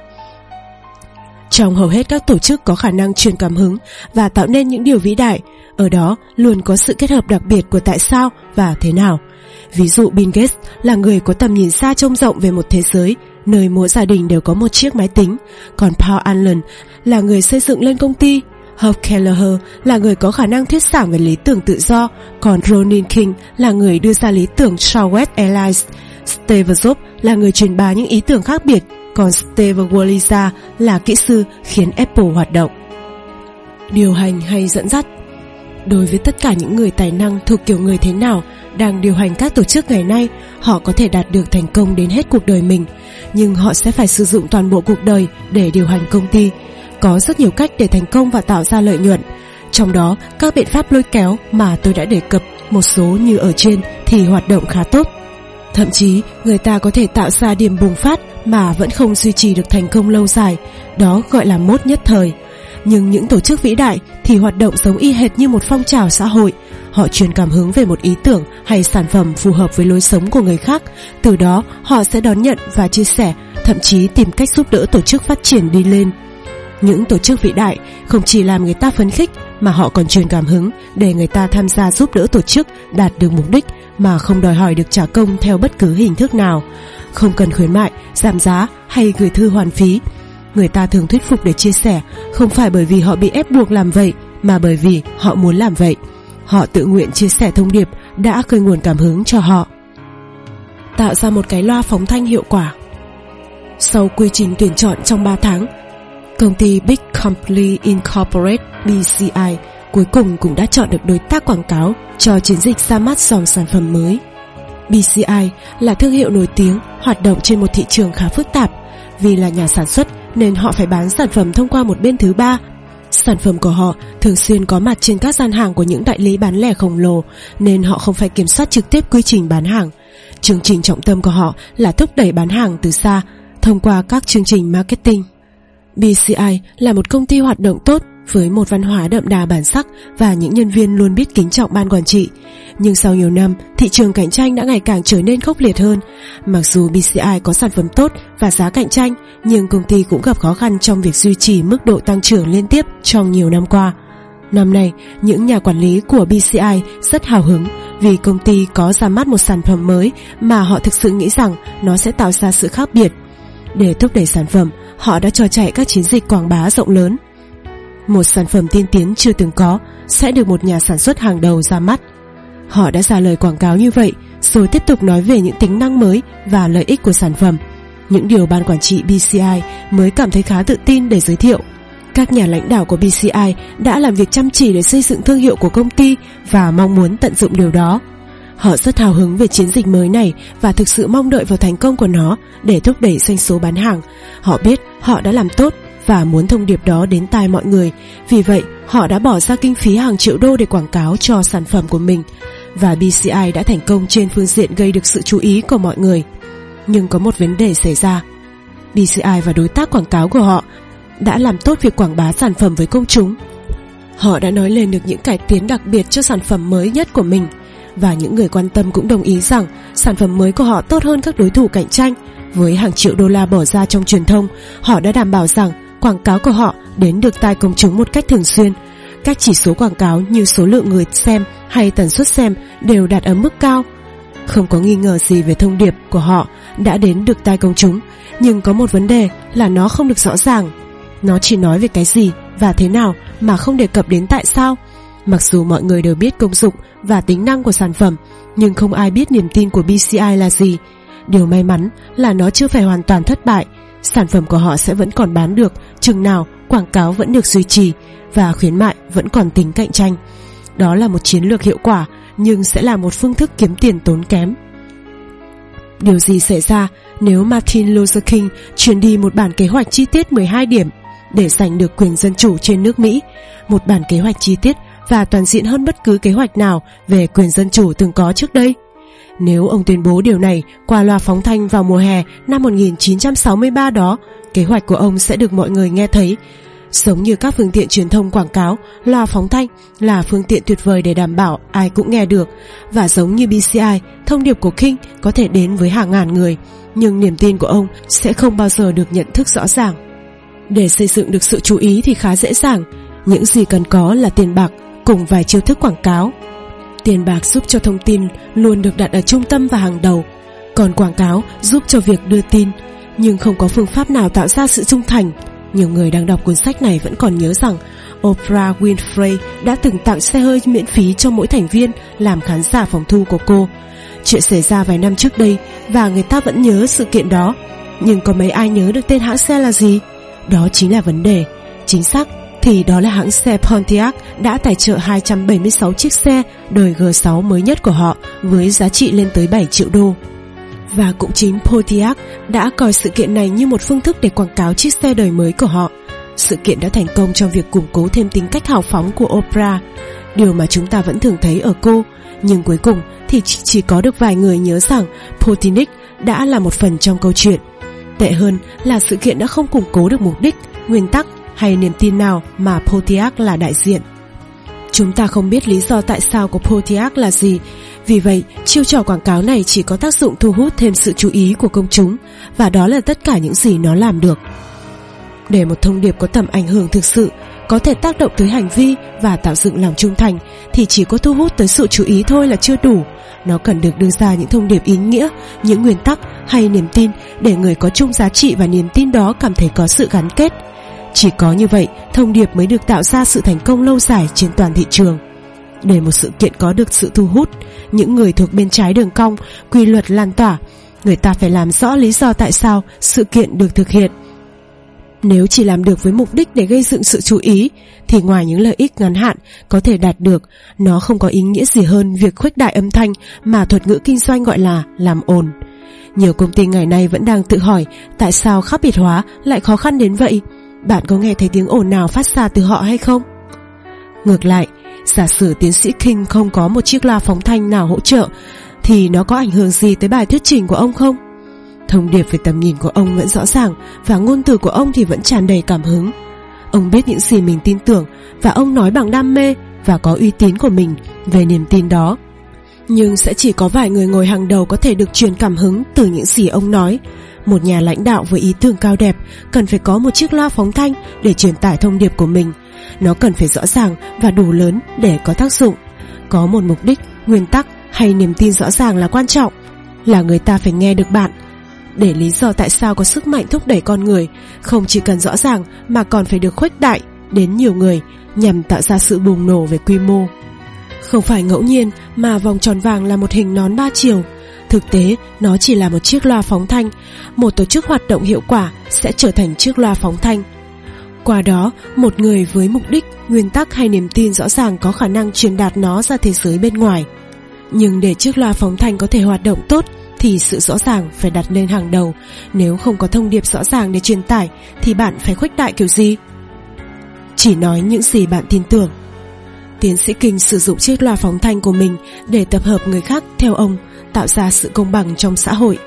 Trong hầu hết các tổ chức có khả năng truyền cảm hứng và tạo nên những điều vĩ đại, ở đó luôn có sự kết hợp đặc biệt của tại sao và thế nào. Ví dụ Bill Gates là người có tầm nhìn xa trông rộng về một thế giới nơi mỗi gia đình đều có một chiếc máy tính, còn Paul Allen là người xây dựng lên công ty. Herb Kelleher là người có khả năng thuyết giảng về lý tưởng tự do, còn Ronin King là người đưa ra lý tưởng Southwest Airlines. Steve Jobs là người truyền bá những ý tưởng khác biệt, còn Steve Wozniak là kỹ sư khiến Apple hoạt động. Điều hành hay dẫn dắt. Đối với tất cả những người tài năng thuộc kiểu người thế nào đang điều hành các tổ chức ngày nay, họ có thể đạt được thành công đến hết cuộc đời mình, nhưng họ sẽ phải sử dụng toàn bộ cuộc đời để điều hành công ty. Có rất nhiều cách để thành công và tạo ra lợi nhuận. Trong đó, các biện pháp lôi kéo mà tôi đã đề cập một số như ở trên thì hoạt động khá tốt. Thậm chí, người ta có thể tạo ra điểm bùng phát mà vẫn không duy trì được thành công lâu dài. Đó gọi là mốt nhất thời. Nhưng những tổ chức vĩ đại thì hoạt động giống y hệt như một phong trào xã hội. Họ truyền cảm hứng về một ý tưởng hay sản phẩm phù hợp với lối sống của người khác. Từ đó, họ sẽ đón nhận và chia sẻ, thậm chí tìm cách giúp đỡ tổ chức phát triển đi lên. Những tổ chức vĩ đại không chỉ làm người ta phấn khích mà họ còn truyền cảm hứng để người ta tham gia giúp đỡ tổ chức đạt được mục đích mà không đòi hỏi được trả công theo bất cứ hình thức nào. Không cần khuyến mại, giảm giá hay gửi thư hoàn phí. Người ta thường thuyết phục để chia sẻ, không phải bởi vì họ bị ép buộc làm vậy, mà bởi vì họ muốn làm vậy. Họ tự nguyện chia sẻ thông điệp đã khơi nguồn cảm hứng cho họ. Tạo ra một cái loa phóng thanh hiệu quả. Sau quy trình tuyển chọn trong ba tháng, công ty Big Company Incorporated B C I cuối cùng cũng đã chọn được đối tác quảng cáo cho chiến dịch ra mắt dòng sản phẩm mới. B C I là thương hiệu nổi tiếng hoạt động trên một thị trường khá phức tạp. Vì là nhà sản xuất nên họ phải bán sản phẩm thông qua một bên thứ ba. Sản phẩm của họ thường xuyên có mặt trên các gian hàng của những đại lý bán lẻ khổng lồ, nên họ không phải kiểm soát trực tiếp quy trình bán hàng. Chương trình trọng tâm của họ là thúc đẩy bán hàng từ xa thông qua các chương trình marketing. B C I là một công ty hoạt động tốt với một văn hóa đậm đà bản sắc và những nhân viên luôn biết kính trọng ban quản trị. Nhưng sau nhiều năm, thị trường cạnh tranh đã ngày càng trở nên khốc liệt hơn. Mặc dù B C I có sản phẩm tốt và giá cạnh tranh, nhưng công ty cũng gặp khó khăn trong việc duy trì mức độ tăng trưởng liên tiếp trong nhiều năm qua. Năm nay, những nhà quản lý của B C I rất hào hứng vì công ty có ra mắt một sản phẩm mới mà họ thực sự nghĩ rằng nó sẽ tạo ra sự khác biệt. Để thúc đẩy sản phẩm, họ đã cho chạy các chiến dịch quảng bá rộng lớn. Một sản phẩm tiên tiến chưa từng có sẽ được một nhà sản xuất hàng đầu ra mắt. Họ đã ra lời quảng cáo như vậy, rồi tiếp tục nói về những tính năng mới và lợi ích của sản phẩm. Những điều ban quản trị B C I mới cảm thấy khá tự tin để giới thiệu. Các nhà lãnh đạo của B C I đã làm việc chăm chỉ để xây dựng thương hiệu của công ty và mong muốn tận dụng điều đó. Họ rất hào hứng về chiến dịch mới này và thực sự mong đợi vào thành công của nó để thúc đẩy doanh số bán hàng. Họ biết họ đã làm tốt và muốn thông điệp đó đến tai mọi người. Vì vậy, họ đã bỏ ra kinh phí hàng triệu đô để quảng cáo cho sản phẩm của mình. Và B C I đã thành công trên phương diện gây được sự chú ý của mọi người. Nhưng có một vấn đề xảy ra. B C I và đối tác quảng cáo của họ đã làm tốt việc quảng bá sản phẩm với công chúng. Họ đã nói lên được những cải tiến đặc biệt cho sản phẩm mới nhất của mình. Và những người quan tâm cũng đồng ý rằng sản phẩm mới của họ tốt hơn các đối thủ cạnh tranh. Với hàng triệu đô la bỏ ra trong truyền thông, họ đã đảm bảo rằng quảng cáo của họ đến được tai công chúng một cách thường xuyên. Các chỉ số quảng cáo như số lượng người xem hay tần suất xem đều đạt ở mức cao. Không có nghi ngờ gì về thông điệp của họ đã đến được tai công chúng, nhưng có một vấn đề là nó không được rõ ràng. Nó chỉ nói về cái gì và thế nào mà không đề cập đến tại sao. Mặc dù mọi người đều biết công dụng và tính năng của sản phẩm, nhưng không ai biết niềm tin của B C I là gì. Điều may mắn là nó chưa phải hoàn toàn thất bại. Sản phẩm của họ sẽ vẫn còn bán được chừng nào quảng cáo vẫn được duy trì và khuyến mại vẫn còn tính cạnh tranh. Đó là một chiến lược hiệu quả, nhưng sẽ là một phương thức kiếm tiền tốn kém. Điều gì xảy ra nếu Martin Luther King truyền đi một bản kế hoạch chi tiết mười hai điểm để giành được quyền dân chủ trên nước Mỹ, một bản kế hoạch chi tiết và toàn diện hơn bất cứ kế hoạch nào về quyền dân chủ từng có trước đây? Nếu ông tuyên bố điều này qua loa phóng thanh vào mùa hè năm một nghìn chín trăm sáu mươi ba đó, kế hoạch của ông sẽ được mọi người nghe thấy. Giống như các phương tiện truyền thông quảng cáo, loa phóng thanh là phương tiện tuyệt vời để đảm bảo ai cũng nghe được. Và giống như bê xê i, thông điệp của King có thể đến với hàng ngàn người, nhưng niềm tin của ông sẽ không bao giờ được nhận thức rõ ràng. Để xây dựng được sự chú ý thì khá dễ dàng. Những gì cần có là tiền bạc cùng vài chiêu thức quảng cáo. Tiền bạc giúp cho thông tin luôn được đặt ở trung tâm và hàng đầu, còn quảng cáo giúp cho việc đưa tin. Nhưng không có phương pháp nào tạo ra sự trung thành. Nhiều người đang đọc cuốn sách này vẫn còn nhớ rằng Oprah Winfrey đã từng tặng xe hơi miễn phí cho mỗi thành viên làm khán giả phòng thu của cô. Chuyện xảy ra vài năm trước đây và người ta vẫn nhớ sự kiện đó. Nhưng có mấy ai nhớ được tên hãng xe là gì? Đó chính là vấn đề. Chính xác thì đó là hãng xe Pontiac đã tài trợ hai trăm bảy mươi sáu chiếc xe đời G sáu mới nhất của họ với giá trị lên tới bảy triệu đô. Và cũng chính Pontiac đã coi sự kiện này như một phương thức để quảng cáo chiếc xe đời mới của họ. Sự kiện đã thành công trong việc củng cố thêm tính cách hào phóng của Oprah, điều mà chúng ta vẫn thường thấy ở cô. Nhưng cuối cùng thì chỉ, chỉ có được vài người nhớ rằng Pontiac đã là một phần trong câu chuyện. Tệ hơn là sự kiện đã không củng cố được mục đích, nguyên tắc hay niềm tin nào mà Pontiac là đại diện. Chúng ta không biết lý do tại sao của Pontiac là gì. Vì vậy, chiêu trò quảng cáo này chỉ có tác dụng thu hút thêm sự chú ý của công chúng, và đó là tất cả những gì nó làm được. Để một thông điệp có tầm ảnh hưởng thực sự, có thể tác động tới hành vi và tạo dựng lòng trung thành, thì chỉ có thu hút tới sự chú ý thôi là chưa đủ. Nó cần được đưa ra những thông điệp ý nghĩa, những nguyên tắc hay niềm tin để người có chung giá trị và niềm tin đó cảm thấy có sự gắn kết. Chỉ có như vậy, thông điệp mới được tạo ra sự thành công lâu dài trên toàn thị trường. Để một sự kiện có được sự thu hút những người thuộc bên trái đường cong, quy luật lan tỏa, người ta phải làm rõ lý do tại sao sự kiện được thực hiện. Nếu chỉ làm được với mục đích để gây dựng sự chú ý, thì ngoài những lợi ích ngắn hạn có thể đạt được, nó không có ý nghĩa gì hơn việc khuếch đại âm thanh mà thuật ngữ kinh doanh gọi là làm ồn. Nhiều công ty ngày nay vẫn đang tự hỏi tại sao khác biệt hóa lại khó khăn đến vậy. Bạn có nghe thấy tiếng ồn nào phát ra từ họ hay không? Ngược lại, giả sử tiến sĩ King không có một chiếc loa phóng thanh nào hỗ trợ, thì nó có ảnh hưởng gì tới bài thuyết trình của ông không? Thông điệp về tầm nhìn của ông vẫn rõ ràng, và ngôn từ của ông thì vẫn tràn đầy cảm hứng. Ông biết những gì mình tin tưởng, và ông nói bằng đam mê và có uy tín của mình về niềm tin đó. Nhưng sẽ chỉ có vài người ngồi hàng đầu có thể được truyền cảm hứng từ những gì ông nói. Một nhà lãnh đạo với ý tưởng cao đẹp cần phải có một chiếc loa phóng thanh để truyền tải thông điệp của mình. Nó cần phải rõ ràng và đủ lớn để có tác dụng. Có một mục đích, nguyên tắc hay niềm tin rõ ràng là quan trọng, là người ta phải nghe được bạn. Để lý do tại sao có sức mạnh thúc đẩy con người không chỉ cần rõ ràng mà còn phải được khuếch đại đến nhiều người nhằm tạo ra sự bùng nổ về quy mô. Không phải ngẫu nhiên mà vòng tròn vàng là một hình nón ba chiều. Thực tế, nó chỉ là một chiếc loa phóng thanh. Một tổ chức hoạt động hiệu quả sẽ trở thành chiếc loa phóng thanh. Qua đó, một người với mục đích, nguyên tắc hay niềm tin rõ ràng có khả năng truyền đạt nó ra thế giới bên ngoài. Nhưng để chiếc loa phóng thanh có thể hoạt động tốt, thì sự rõ ràng phải đặt lên hàng đầu. Nếu không có thông điệp rõ ràng để truyền tải, thì bạn phải khuếch đại kiểu gì? Chỉ nói những gì bạn tin tưởng. Tiến sĩ King sử dụng chiếc loa phóng thanh của mình để tập hợp người khác theo ông, tạo ra sự công bằng trong xã hội.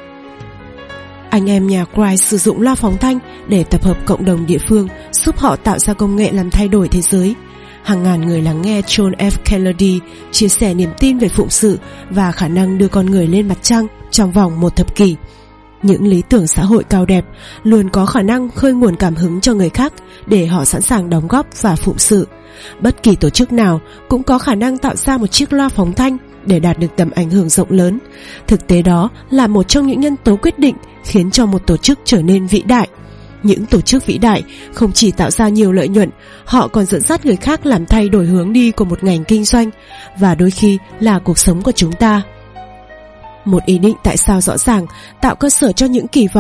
Anh em nhà Christ sử dụng loa phóng thanh để tập hợp cộng đồng địa phương, giúp họ tạo ra công nghệ làm thay đổi thế giới. Hàng ngàn người lắng nghe John F. Kennedy chia sẻ niềm tin về phụng sự và khả năng đưa con người lên mặt trăng trong vòng một thập kỷ. Những lý tưởng xã hội cao đẹp luôn có khả năng khơi nguồn cảm hứng cho người khác để họ sẵn sàng đóng góp và phụng sự. Bất kỳ tổ chức nào cũng có khả năng tạo ra một chiếc loa phóng thanh để đạt được tầm ảnh hưởng rộng lớn. Thực tế đó là một trong những nhân tố quyết định khiến cho một tổ chức trở nên vĩ đại. Những tổ chức vĩ đại không chỉ tạo ra nhiều lợi nhuận, họ còn dẫn dắt người khác làm thay đổi hướng đi của một ngành kinh doanh, và đôi khi là cuộc sống của chúng ta. Một ý định tại sao rõ ràng tạo cơ sở cho những kỳ vọng.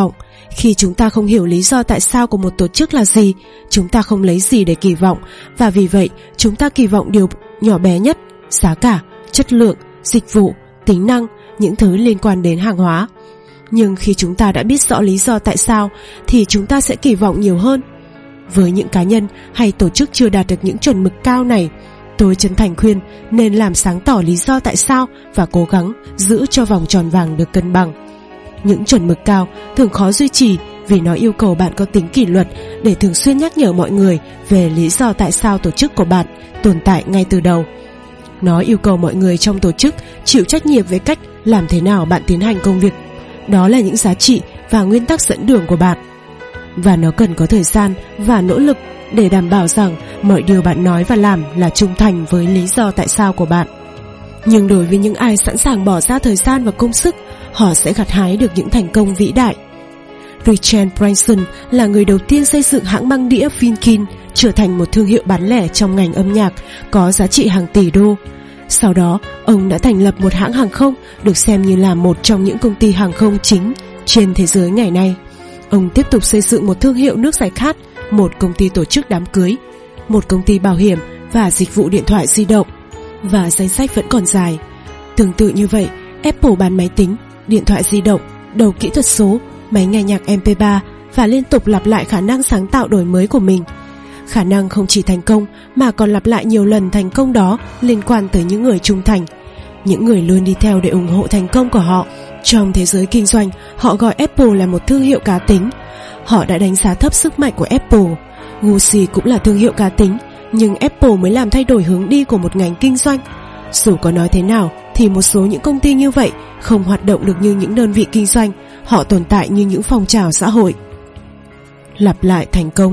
Khi chúng ta không hiểu lý do tại sao của một tổ chức là gì, chúng ta không lấy gì để kỳ vọng, và vì vậy chúng ta kỳ vọng điều nhỏ bé nhất: giá cả, chất lượng, dịch vụ, tính năng, những thứ liên quan đến hàng hóa. Nhưng khi chúng ta đã biết rõ lý do tại sao thì chúng ta sẽ kỳ vọng nhiều hơn. Với những cá nhân hay tổ chức chưa đạt được những chuẩn mực cao này, tôi chân thành khuyên nên làm sáng tỏ lý do tại sao và cố gắng giữ cho vòng tròn vàng được cân bằng. Những chuẩn mực cao thường khó duy trì vì nó yêu cầu bạn có tính kỷ luật để thường xuyên nhắc nhở mọi người về lý do tại sao tổ chức của bạn tồn tại ngay từ đầu. Nó yêu cầu mọi người trong tổ chức chịu trách nhiệm với cách làm thế nào bạn tiến hành công việc. Đó là những giá trị và nguyên tắc dẫn đường của bạn. Và nó cần có thời gian và nỗ lực để đảm bảo rằng mọi điều bạn nói và làm là trung thành với lý do tại sao của bạn. Nhưng đối với những ai sẵn sàng bỏ ra thời gian và công sức, họ sẽ gặt hái được những thành công vĩ đại. Richard Branson là người đầu tiên xây dựng hãng băng đĩa Finkin trở thành một thương hiệu bán lẻ trong ngành âm nhạc có giá trị hàng tỷ đô. Sau đó, ông đã thành lập một hãng hàng không được xem như là một trong những công ty hàng không chính trên thế giới ngày nay. Ông tiếp tục xây dựng một thương hiệu nước giải khát, một công ty tổ chức đám cưới, một công ty bảo hiểm và dịch vụ điện thoại di động. Và danh sách vẫn còn dài. Tương tự như vậy, Apple bán máy tính, điện thoại di động, đầu kỹ thuật số, máy nghe nhạc em pê ba và liên tục lặp lại khả năng sáng tạo đổi mới của mình. Khả năng không chỉ thành công mà còn lặp lại nhiều lần thành công đó liên quan tới những người trung thành, những người luôn đi theo để ủng hộ thành công của họ. Trong thế giới kinh doanh, họ gọi Apple là một thương hiệu cá tính. Họ đã đánh giá thấp sức mạnh của Apple. Gucci cũng là thương hiệu cá tính, nhưng Apple mới làm thay đổi hướng đi của một ngành kinh doanh. Dù có nói thế nào thì một số những công ty như vậy không hoạt động được như những đơn vị kinh doanh, họ tồn tại như những phong trào xã hội. Lặp lại thành công.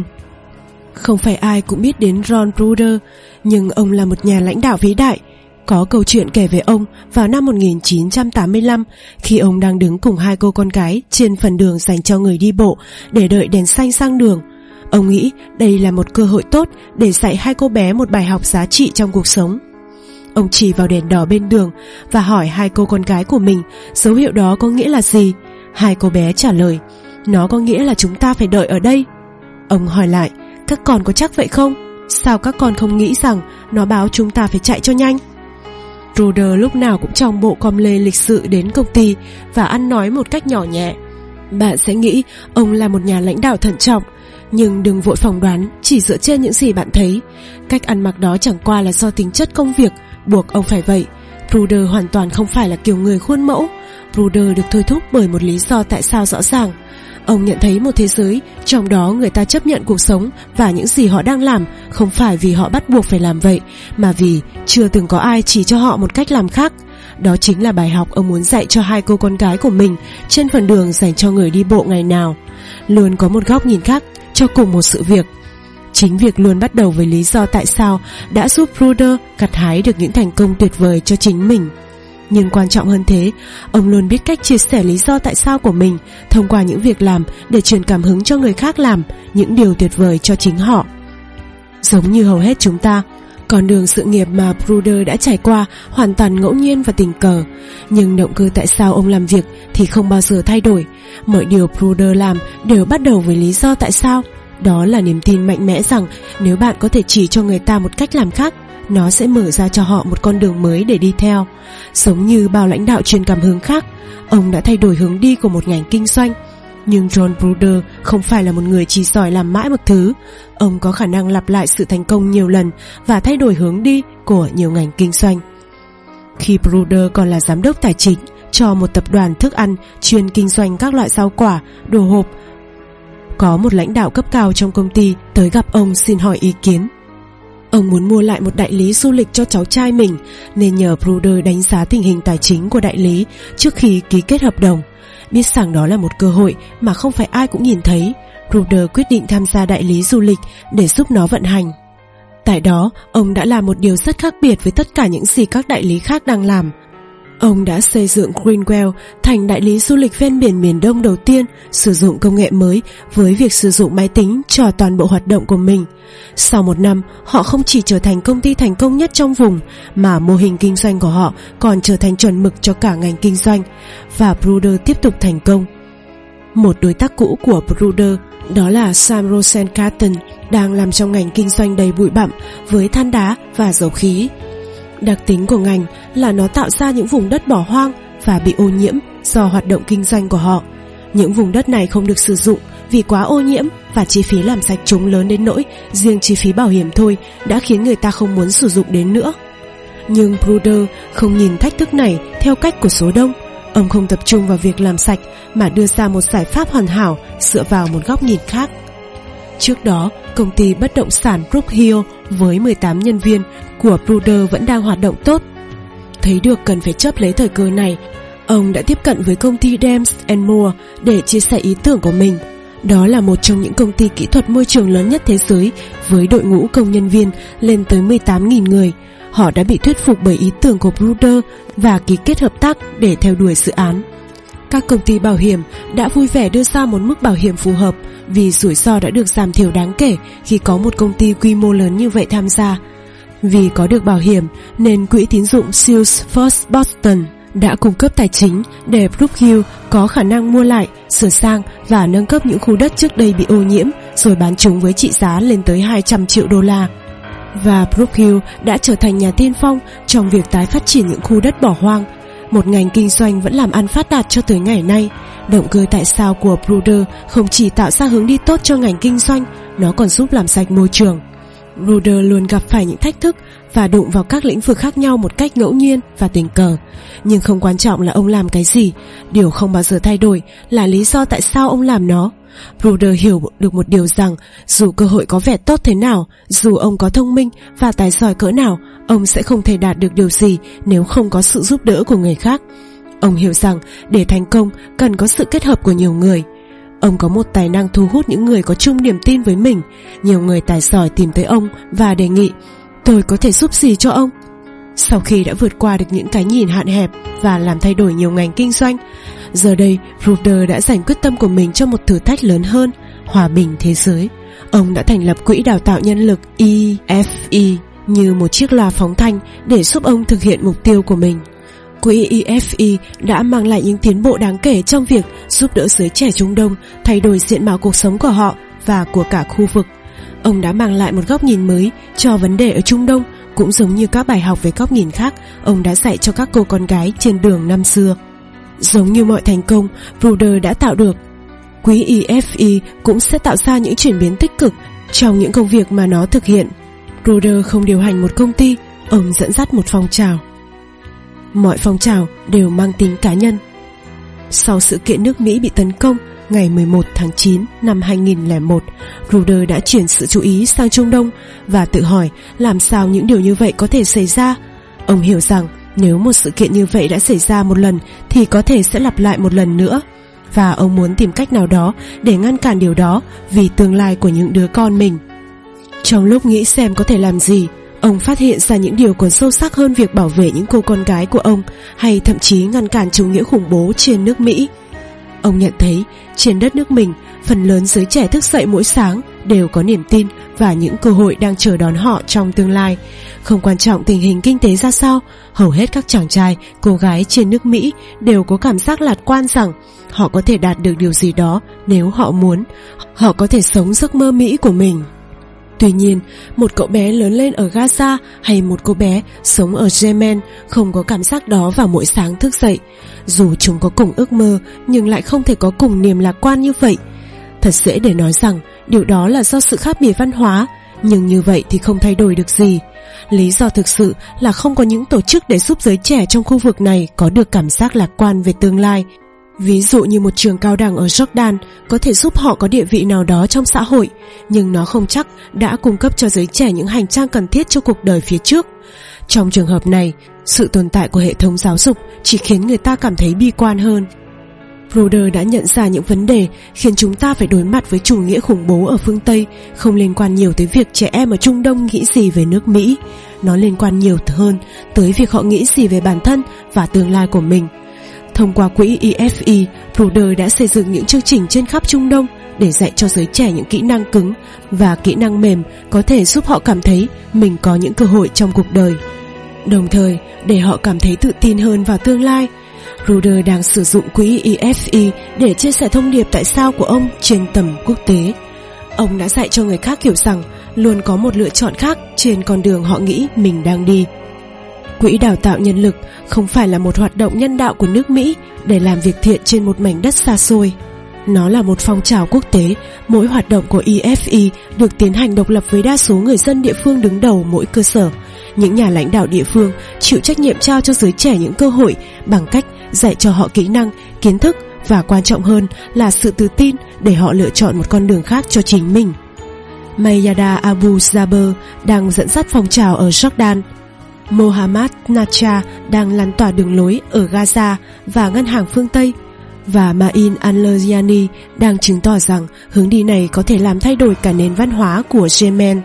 Không phải ai cũng biết đến Ron Bruder, nhưng ông là một nhà lãnh đạo vĩ đại. Có câu chuyện kể về ông vào năm một nghìn chín trăm tám mươi lăm, khi ông đang đứng cùng hai cô con gái trên phần đường dành cho người đi bộ để đợi đèn xanh sang đường. Ông nghĩ đây là một cơ hội tốt để dạy hai cô bé một bài học giá trị trong cuộc sống. Ông chỉ vào đèn đỏ bên đường và hỏi hai cô con gái của mình dấu hiệu đó có nghĩa là gì. Hai cô bé trả lời: nó có nghĩa là chúng ta phải đợi ở đây. Ông hỏi lại: các con có chắc vậy không? Sao các con không nghĩ rằng nó báo chúng ta phải chạy cho nhanh? Ruder lúc nào cũng trong bộ com lê lịch sự đến công ty và ăn nói một cách nhỏ nhẹ. Bạn sẽ nghĩ ông là một nhà lãnh đạo thận trọng, nhưng đừng vội phỏng đoán chỉ dựa trên những gì bạn thấy. Cách ăn mặc đó chẳng qua là do tính chất công việc buộc ông phải vậy. Ruder hoàn toàn không phải là kiểu người khuôn mẫu. Ruder được thôi thúc bởi một lý do tại sao rõ ràng. Ông nhận thấy một thế giới trong đó người ta chấp nhận cuộc sống và những gì họ đang làm không phải vì họ bắt buộc phải làm vậy, mà vì chưa từng có ai chỉ cho họ một cách làm khác. Đó chính là bài học ông muốn dạy cho hai cô con gái của mình trên phần đường dành cho người đi bộ ngày nào. Luôn có một góc nhìn khác cho cùng một sự việc. Chính việc luôn bắt đầu với lý do tại sao đã giúp Ruder gặt hái được những thành công tuyệt vời cho chính mình. Nhưng quan trọng hơn thế, ông luôn biết cách chia sẻ lý do tại sao của mình thông qua những việc làm để truyền cảm hứng cho người khác làm những điều tuyệt vời cho chính họ. Giống như hầu hết chúng ta, con đường sự nghiệp mà Bruder đã trải qua hoàn toàn ngẫu nhiên và tình cờ. Nhưng động cơ tại sao ông làm việc thì không bao giờ thay đổi. Mọi điều Bruder làm đều bắt đầu với lý do tại sao. Đó là niềm tin mạnh mẽ rằng nếu bạn có thể chỉ cho người ta một cách làm khác, nó sẽ mở ra cho họ một con đường mới để đi theo. Giống như bao lãnh đạo truyền cảm hứng khác, ông đã thay đổi hướng đi của một ngành kinh doanh. Nhưng John Bruder không phải là một người chỉ giỏi làm mãi một thứ. Ông có khả năng lặp lại sự thành công nhiều lần và thay đổi hướng đi của nhiều ngành kinh doanh. Khi Bruder còn là giám đốc tài chính cho một tập đoàn thức ăn chuyên kinh doanh các loại rau quả, đồ hộp, có một lãnh đạo cấp cao trong công ty tới gặp ông xin hỏi ý kiến. Ông muốn mua lại một đại lý du lịch cho cháu trai mình, nên nhờ Bruder đánh giá tình hình tài chính của đại lý trước khi ký kết hợp đồng. Biết rằng đó là một cơ hội mà không phải ai cũng nhìn thấy, Bruder quyết định tham gia đại lý du lịch để giúp nó vận hành. Tại đó, ông đã làm một điều rất khác biệt với tất cả những gì các đại lý khác đang làm. Ông đã xây dựng Greenwell thành đại lý du lịch ven biển miền Đông đầu tiên sử dụng công nghệ mới với việc sử dụng máy tính cho toàn bộ hoạt động của mình. Sau một năm, họ không chỉ trở thành công ty thành công nhất trong vùng, mà mô hình kinh doanh của họ còn trở thành chuẩn mực cho cả ngành kinh doanh, và Bruder tiếp tục thành công. Một đối tác cũ của Bruder, đó là Sam Rosengarten, đang làm trong ngành kinh doanh đầy bụi bặm với than đá và dầu khí. Đặc tính của ngành là nó tạo ra những vùng đất bỏ hoang và bị ô nhiễm do hoạt động kinh doanh của họ. Những vùng đất này không được sử dụng vì quá ô nhiễm và chi phí làm sạch chúng lớn đến nỗi riêng chi phí bảo hiểm thôi đã khiến người ta không muốn sử dụng đến nữa. Nhưng Bruder không nhìn thách thức này theo cách của số đông. Ông không tập trung vào việc làm sạch mà đưa ra một giải pháp hoàn hảo dựa vào một góc nhìn khác. Trước đó, công ty bất động sản Brookhill với mười tám nhân viên của Bruder vẫn đang hoạt động tốt. Thấy được cần phải chấp lấy thời cơ này, ông đã tiếp cận với công ty Dems and Moore để chia sẻ ý tưởng của mình. Đó là một trong những công ty kỹ thuật môi trường lớn nhất thế giới với đội ngũ công nhân viên lên tới mười tám nghìn người. Họ đã bị thuyết phục bởi ý tưởng của Bruder và ký kết hợp tác để theo đuổi dự án. Các công ty bảo hiểm đã vui vẻ đưa ra một mức bảo hiểm phù hợp vì rủi ro đã được giảm thiểu đáng kể khi có một công ty quy mô lớn như vậy tham gia. Vì có được bảo hiểm nên quỹ tín dụng Shields First Boston đã cung cấp tài chính để Brookhill có khả năng mua lại, sửa sang và nâng cấp những khu đất trước đây bị ô nhiễm rồi bán chúng với trị giá lên tới hai trăm triệu đô la. Và Brookhill đã trở thành nhà tiên phong trong việc tái phát triển những khu đất bỏ hoang, một ngành kinh doanh vẫn làm ăn phát đạt cho tới ngày nay. Động cơ tại sao của Bruder không chỉ tạo ra hướng đi tốt cho ngành kinh doanh, nó còn giúp làm sạch môi trường. Bruder luôn gặp phải những thách thức và đụng vào các lĩnh vực khác nhau một cách ngẫu nhiên và tình cờ. Nhưng không quan trọng là ông làm cái gì, điều không bao giờ thay đổi là lý do tại sao ông làm nó. Bruder hiểu được một điều rằng dù cơ hội có vẻ tốt thế nào, dù ông có thông minh và tài giỏi cỡ nào, ông sẽ không thể đạt được điều gì nếu không có sự giúp đỡ của người khác. Ông hiểu rằng để thành công cần có sự kết hợp của nhiều người. Ông có một tài năng thu hút những người có chung niềm tin với mình. Nhiều người tài giỏi tìm tới ông và đề nghị: tôi có thể giúp gì cho ông? Sau khi đã vượt qua được những cái nhìn hạn hẹp và làm thay đổi nhiều ngành kinh doanh, giờ đây Bruder đã dành quyết tâm của mình cho một thử thách lớn hơn: hòa bình thế giới. Ông đã thành lập quỹ đào tạo nhân lực E F E như một chiếc loa phóng thanh để giúp ông thực hiện mục tiêu của mình. Quỹ E F E đã mang lại những tiến bộ đáng kể trong việc giúp đỡ giới trẻ Trung Đông thay đổi diện mạo cuộc sống của họ và của cả khu vực. Ông đã mang lại một góc nhìn mới cho vấn đề ở Trung Đông, cũng giống như các bài học về góc nhìn khác ông đã dạy cho các cô con gái trên đường năm xưa. Giống như mọi thành công Bruder đã tạo được, quỹ E F E cũng sẽ tạo ra những chuyển biến tích cực trong những công việc mà nó thực hiện. Bruder không điều hành một công ty, ông dẫn dắt một phong trào. Mọi phong trào đều mang tính cá nhân. Sau sự kiện nước Mỹ bị tấn công ngày mười một tháng chín năm hai nghìn lẻ một, Bruder đã chuyển sự chú ý sang Trung Đông và tự hỏi làm sao những điều như vậy có thể xảy ra. Ông hiểu rằng nếu một sự kiện như vậy đã xảy ra một lần thì có thể sẽ lặp lại một lần nữa, và ông muốn tìm cách nào đó để ngăn cản điều đó vì tương lai của những đứa con mình. Trong lúc nghĩ xem có thể làm gì, ông phát hiện ra những điều còn sâu sắc hơn việc bảo vệ những cô con gái của ông, hay thậm chí ngăn cản chủ nghĩa khủng bố trên nước Mỹ. Ông nhận thấy trên đất nước mình, phần lớn giới trẻ thức dậy mỗi sáng đều có niềm tin và những cơ hội đang chờ đón họ trong tương lai. Không quan trọng tình hình kinh tế ra sao, hầu hết các chàng trai, cô gái trên nước Mỹ đều có cảm giác lạc quan rằng họ có thể đạt được điều gì đó nếu họ muốn. Họ có thể sống giấc mơ Mỹ của mình. Tuy nhiên, một cậu bé lớn lên ở Gaza hay một cô bé sống ở Yemen không có cảm giác đó vào mỗi sáng thức dậy. Dù chúng có cùng ước mơ nhưng lại không thể có cùng niềm lạc quan như vậy. Thật dễ để nói rằng điều đó là do sự khác biệt văn hóa, nhưng như vậy thì không thay đổi được gì. Lý do thực sự là không có những tổ chức để giúp giới trẻ trong khu vực này có được cảm giác lạc quan về tương lai. Ví dụ như một trường cao đẳng ở Jordan có thể giúp họ có địa vị nào đó trong xã hội, nhưng nó không chắc đã cung cấp cho giới trẻ những hành trang cần thiết cho cuộc đời phía trước. Trong trường hợp này, sự tồn tại của hệ thống giáo dục chỉ khiến người ta cảm thấy bi quan hơn. Bruder đã nhận ra những vấn đề khiến chúng ta phải đối mặt với chủ nghĩa khủng bố ở phương Tây không liên quan nhiều tới việc trẻ em ở Trung Đông nghĩ gì về nước Mỹ. Nó liên quan nhiều hơn tới việc họ nghĩ gì về bản thân và tương lai của mình. Thông qua quỹ E F E, Bruder đã xây dựng những chương trình trên khắp Trung Đông để dạy cho giới trẻ những kỹ năng cứng và kỹ năng mềm có thể giúp họ cảm thấy mình có những cơ hội trong cuộc đời. Đồng thời, để họ cảm thấy tự tin hơn vào tương lai. Ruder đang sử dụng quỹ E F E để chia sẻ thông điệp tại sao của ông trên tầm quốc tế. Ông đã dạy cho người khác hiểu rằng luôn có một lựa chọn khác trên con đường họ nghĩ mình đang đi. Quỹ đào tạo nhân lực không phải là một hoạt động nhân đạo của nước Mỹ để làm việc thiện trên một mảnh đất xa xôi. Nó là một phong trào quốc tế, mỗi hoạt động của E F E được tiến hành độc lập với đa số người dân địa phương đứng đầu mỗi cơ sở. Những nhà lãnh đạo địa phương chịu trách nhiệm trao cho giới trẻ những cơ hội bằng cách dạy cho họ kỹ năng, kiến thức và quan trọng hơn là sự tự tin để họ lựa chọn một con đường khác cho chính mình. Mayada Abu Jaber đang dẫn dắt phong trào ở Jordan. Mohammad Nacha đang lan tỏa đường lối ở Gaza và ngân hàng phương Tây. Và Ma'in al-Layani đang chứng tỏ rằng hướng đi này có thể làm thay đổi cả nền văn hóa của Yemen.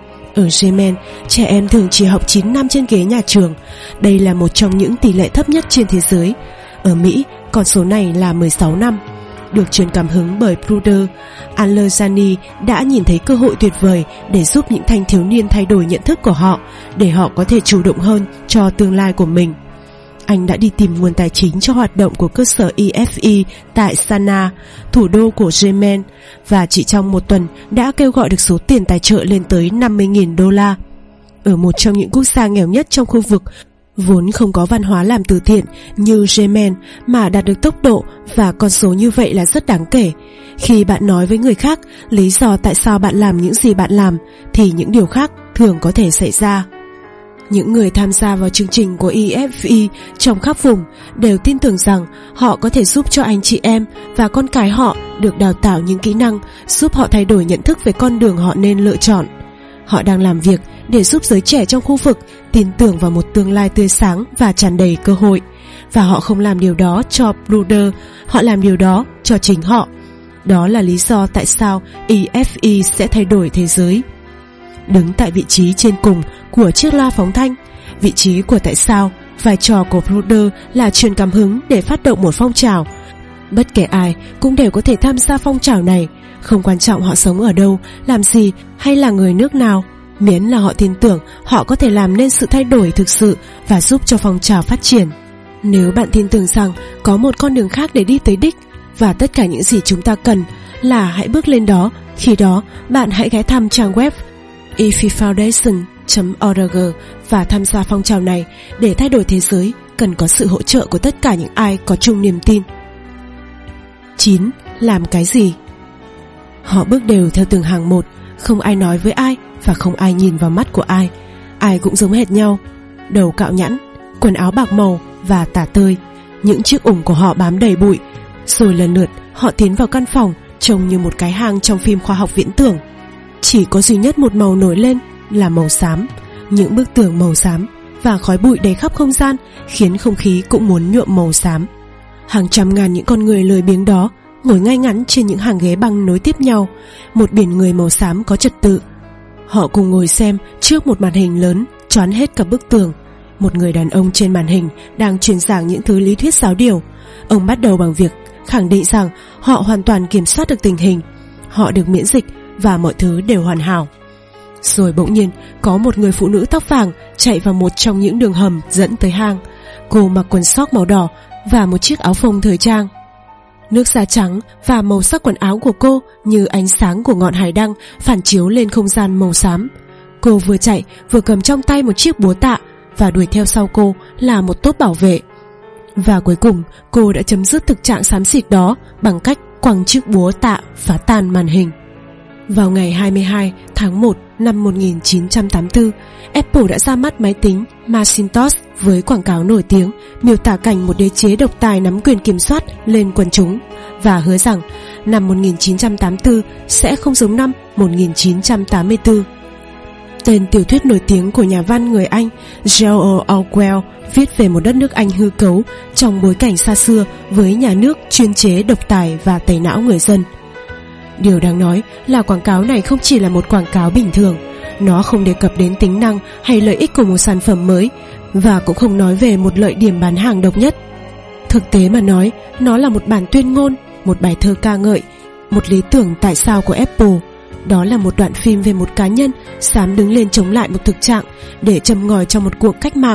Ở Yemen, trẻ em thường chỉ học chín năm trên ghế nhà trường. Đây là một trong những tỷ lệ thấp nhất trên thế giới. Ở Mỹ, con số này là mười sáu năm. Được truyền cảm hứng bởi Bruder, al-Layani đã nhìn thấy cơ hội tuyệt vời để giúp những thanh thiếu niên thay đổi nhận thức của họ, để họ có thể chủ động hơn cho tương lai của mình. Anh đã đi tìm nguồn tài chính cho hoạt động của cơ sở E F E tại Sanaa, thủ đô của Yemen, và chỉ trong một tuần đã kêu gọi được số tiền tài trợ lên tới năm mươi nghìn đô la. Ở một trong những quốc gia nghèo nhất trong khu vực, vốn không có văn hóa làm từ thiện như Yemen, mà đạt được tốc độ và con số như vậy là rất đáng kể. Khi bạn nói với người khác lý do tại sao bạn làm những gì bạn làm, thì những điều khác thường có thể xảy ra. Những người tham gia vào chương trình của E F E trong khắp vùng đều tin tưởng rằng họ có thể giúp cho anh chị em và con cái họ được đào tạo những kỹ năng giúp họ thay đổi nhận thức về con đường họ nên lựa chọn. Họ đang làm việc để giúp giới trẻ trong khu vực tin tưởng vào một tương lai tươi sáng và tràn đầy cơ hội. Và họ không làm điều đó cho Bruder, họ làm điều đó cho chính họ. Đó là lý do tại sao E F E sẽ thay đổi thế giới. Đứng tại vị trí trên cùng của chiếc loa phóng thanh, vị trí của tại sao, vai trò của Bruder là truyền cảm hứng để phát động một phong trào. Bất kể ai cũng đều có thể tham gia phong trào này, không quan trọng họ sống ở đâu, làm gì hay là người nước nào, miễn là họ tin tưởng họ có thể làm nên sự thay đổi thực sự và giúp cho phong trào phát triển. Nếu bạn tin tưởng rằng có một con đường khác để đi tới đích, và tất cả những gì chúng ta cần là hãy bước lên đó, khi đó bạn hãy ghé thăm trang web e f e foundation chấm org và tham gia phong trào này. Để thay đổi thế giới, cần có sự hỗ trợ của tất cả những ai có chung niềm tin. chín. Làm cái gì? Họ bước đều theo từng hàng một, không ai nói với ai và không ai nhìn vào mắt của ai. Ai cũng giống hệt nhau, đầu cạo nhẵn, quần áo bạc màu và tả tơi. Những chiếc ủng của họ bám đầy bụi. Rồi lần lượt họ tiến vào căn phòng trông như một cái hang trong phim khoa học viễn tưởng. Chỉ có duy nhất một màu nổi lên là màu xám. Những bức tường màu xám và khói bụi đầy khắp không gian khiến không khí cũng muốn nhuộm màu xám. Hàng trăm ngàn những con người lười biếng đó ngồi ngay ngắn trên những hàng ghế băng nối tiếp nhau, một biển người màu xám có trật tự. Họ cùng ngồi xem trước một màn hình lớn choán hết cả bức tường. Một người đàn ông trên màn hình đang truyền giảng những thứ lý thuyết giáo điều. Ông bắt đầu bằng việc khẳng định rằng họ hoàn toàn kiểm soát được tình hình, họ được miễn dịch và mọi thứ đều hoàn hảo. Rồi bỗng nhiên có một người phụ nữ tóc vàng chạy vào một trong những đường hầm dẫn tới hang. Cô mặc quần sóc màu đỏ và một chiếc áo phông thời trang. Nước da trắng và màu sắc quần áo của cô như ánh sáng của ngọn hải đăng phản chiếu lên không gian màu xám. Cô vừa chạy vừa cầm trong tay một chiếc búa tạ, và đuổi theo sau cô là một tốp bảo vệ. Và cuối cùng cô đã chấm dứt thực trạng xám xịt đó bằng cách quăng chiếc búa tạ phá tan màn hình. Vào ngày hai mươi hai tháng một năm một nghìn chín trăm tám mươi tư, Apple đã ra mắt máy tính Macintosh với quảng cáo nổi tiếng miêu tả cảnh một đế chế độc tài nắm quyền kiểm soát lên quần chúng, và hứa rằng năm một nghìn chín trăm tám mươi tư sẽ không giống năm một nghìn chín trăm tám mươi tư. Tên tiểu thuyết nổi tiếng của nhà văn người Anh George Orwell viết về một đất nước Anh hư cấu trong bối cảnh xa xưa với nhà nước chuyên chế độc tài và tẩy não người dân. Điều đáng nói là quảng cáo này không chỉ là một quảng cáo bình thường. Nó không đề cập đến tính năng hay lợi ích của một sản phẩm mới, và cũng không nói về một lợi điểm bán hàng độc nhất. Thực tế mà nói, nó là một bản tuyên ngôn, một bài thơ ca ngợi, một lý tưởng tại sao của Apple. Đó là một đoạn phim về một cá nhân dám đứng lên chống lại một thực trạng để châm ngòi cho một cuộc cách mạng.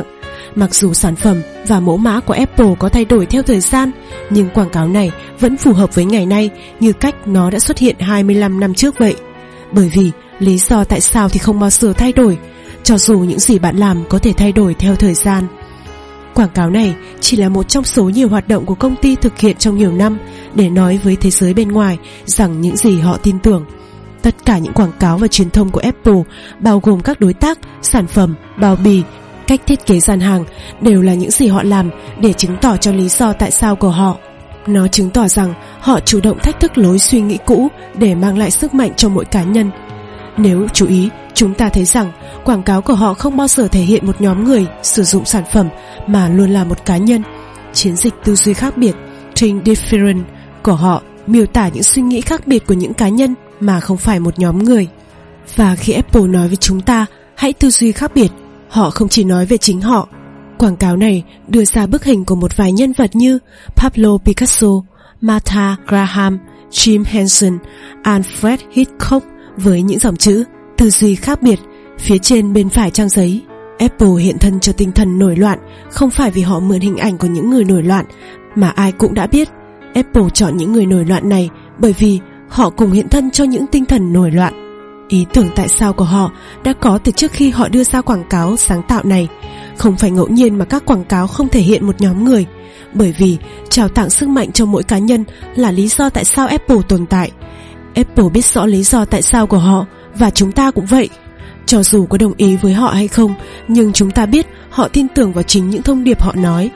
Mặc dù sản phẩm và mẫu mã của Apple có thay đổi theo thời gian, nhưng quảng cáo này vẫn phù hợp với ngày nay như cách nó đã xuất hiện hai mươi lăm năm trước vậy. Bởi vì lý do tại sao thì không bao giờ thay đổi, cho dù những gì bạn làm có thể thay đổi theo thời gian. Quảng cáo này chỉ là một trong số nhiều hoạt động của công ty thực hiện trong nhiều năm để nói với thế giới bên ngoài rằng những gì họ tin tưởng. Tất cả những quảng cáo và truyền thông của Apple, bao gồm các đối tác, sản phẩm, bao bì, cách thiết kế gian hàng, đều là những gì họ làm để chứng tỏ cho lý do tại sao của họ. Nó chứng tỏ rằng họ chủ động thách thức lối suy nghĩ cũ để mang lại sức mạnh cho mỗi cá nhân. Nếu chú ý, chúng ta thấy rằng quảng cáo của họ không bao giờ thể hiện một nhóm người sử dụng sản phẩm mà luôn là một cá nhân. Chiến dịch tư duy khác biệt, Think Different của họ miêu tả những suy nghĩ khác biệt của những cá nhân mà không phải một nhóm người. Và khi Apple nói với chúng ta hãy tư duy khác biệt, họ không chỉ nói về chính họ. Quảng cáo này đưa ra bức hình của một vài nhân vật như Pablo Picasso, Martha Graham, Jim Henson, Alfred Hitchcock với những dòng chữ tư duy khác biệt phía trên bên phải trang giấy. Apple hiện thân cho tinh thần nổi loạn không phải vì họ mượn hình ảnh của những người nổi loạn, mà ai cũng đã biết Apple chọn những người nổi loạn này bởi vì họ cùng hiện thân cho những tinh thần nổi loạn. Ý tưởng tại sao của họ đã có từ trước khi họ đưa ra quảng cáo sáng tạo này. Không phải ngẫu nhiên mà các quảng cáo không thể hiện một nhóm người, bởi vì trao tặng sức mạnh cho mỗi cá nhân là lý do tại sao Apple tồn tại. Apple biết rõ lý do tại sao của họ, và chúng ta cũng vậy. Cho dù có đồng ý với họ hay không, nhưng chúng ta biết họ tin tưởng vào chính những thông điệp họ nói.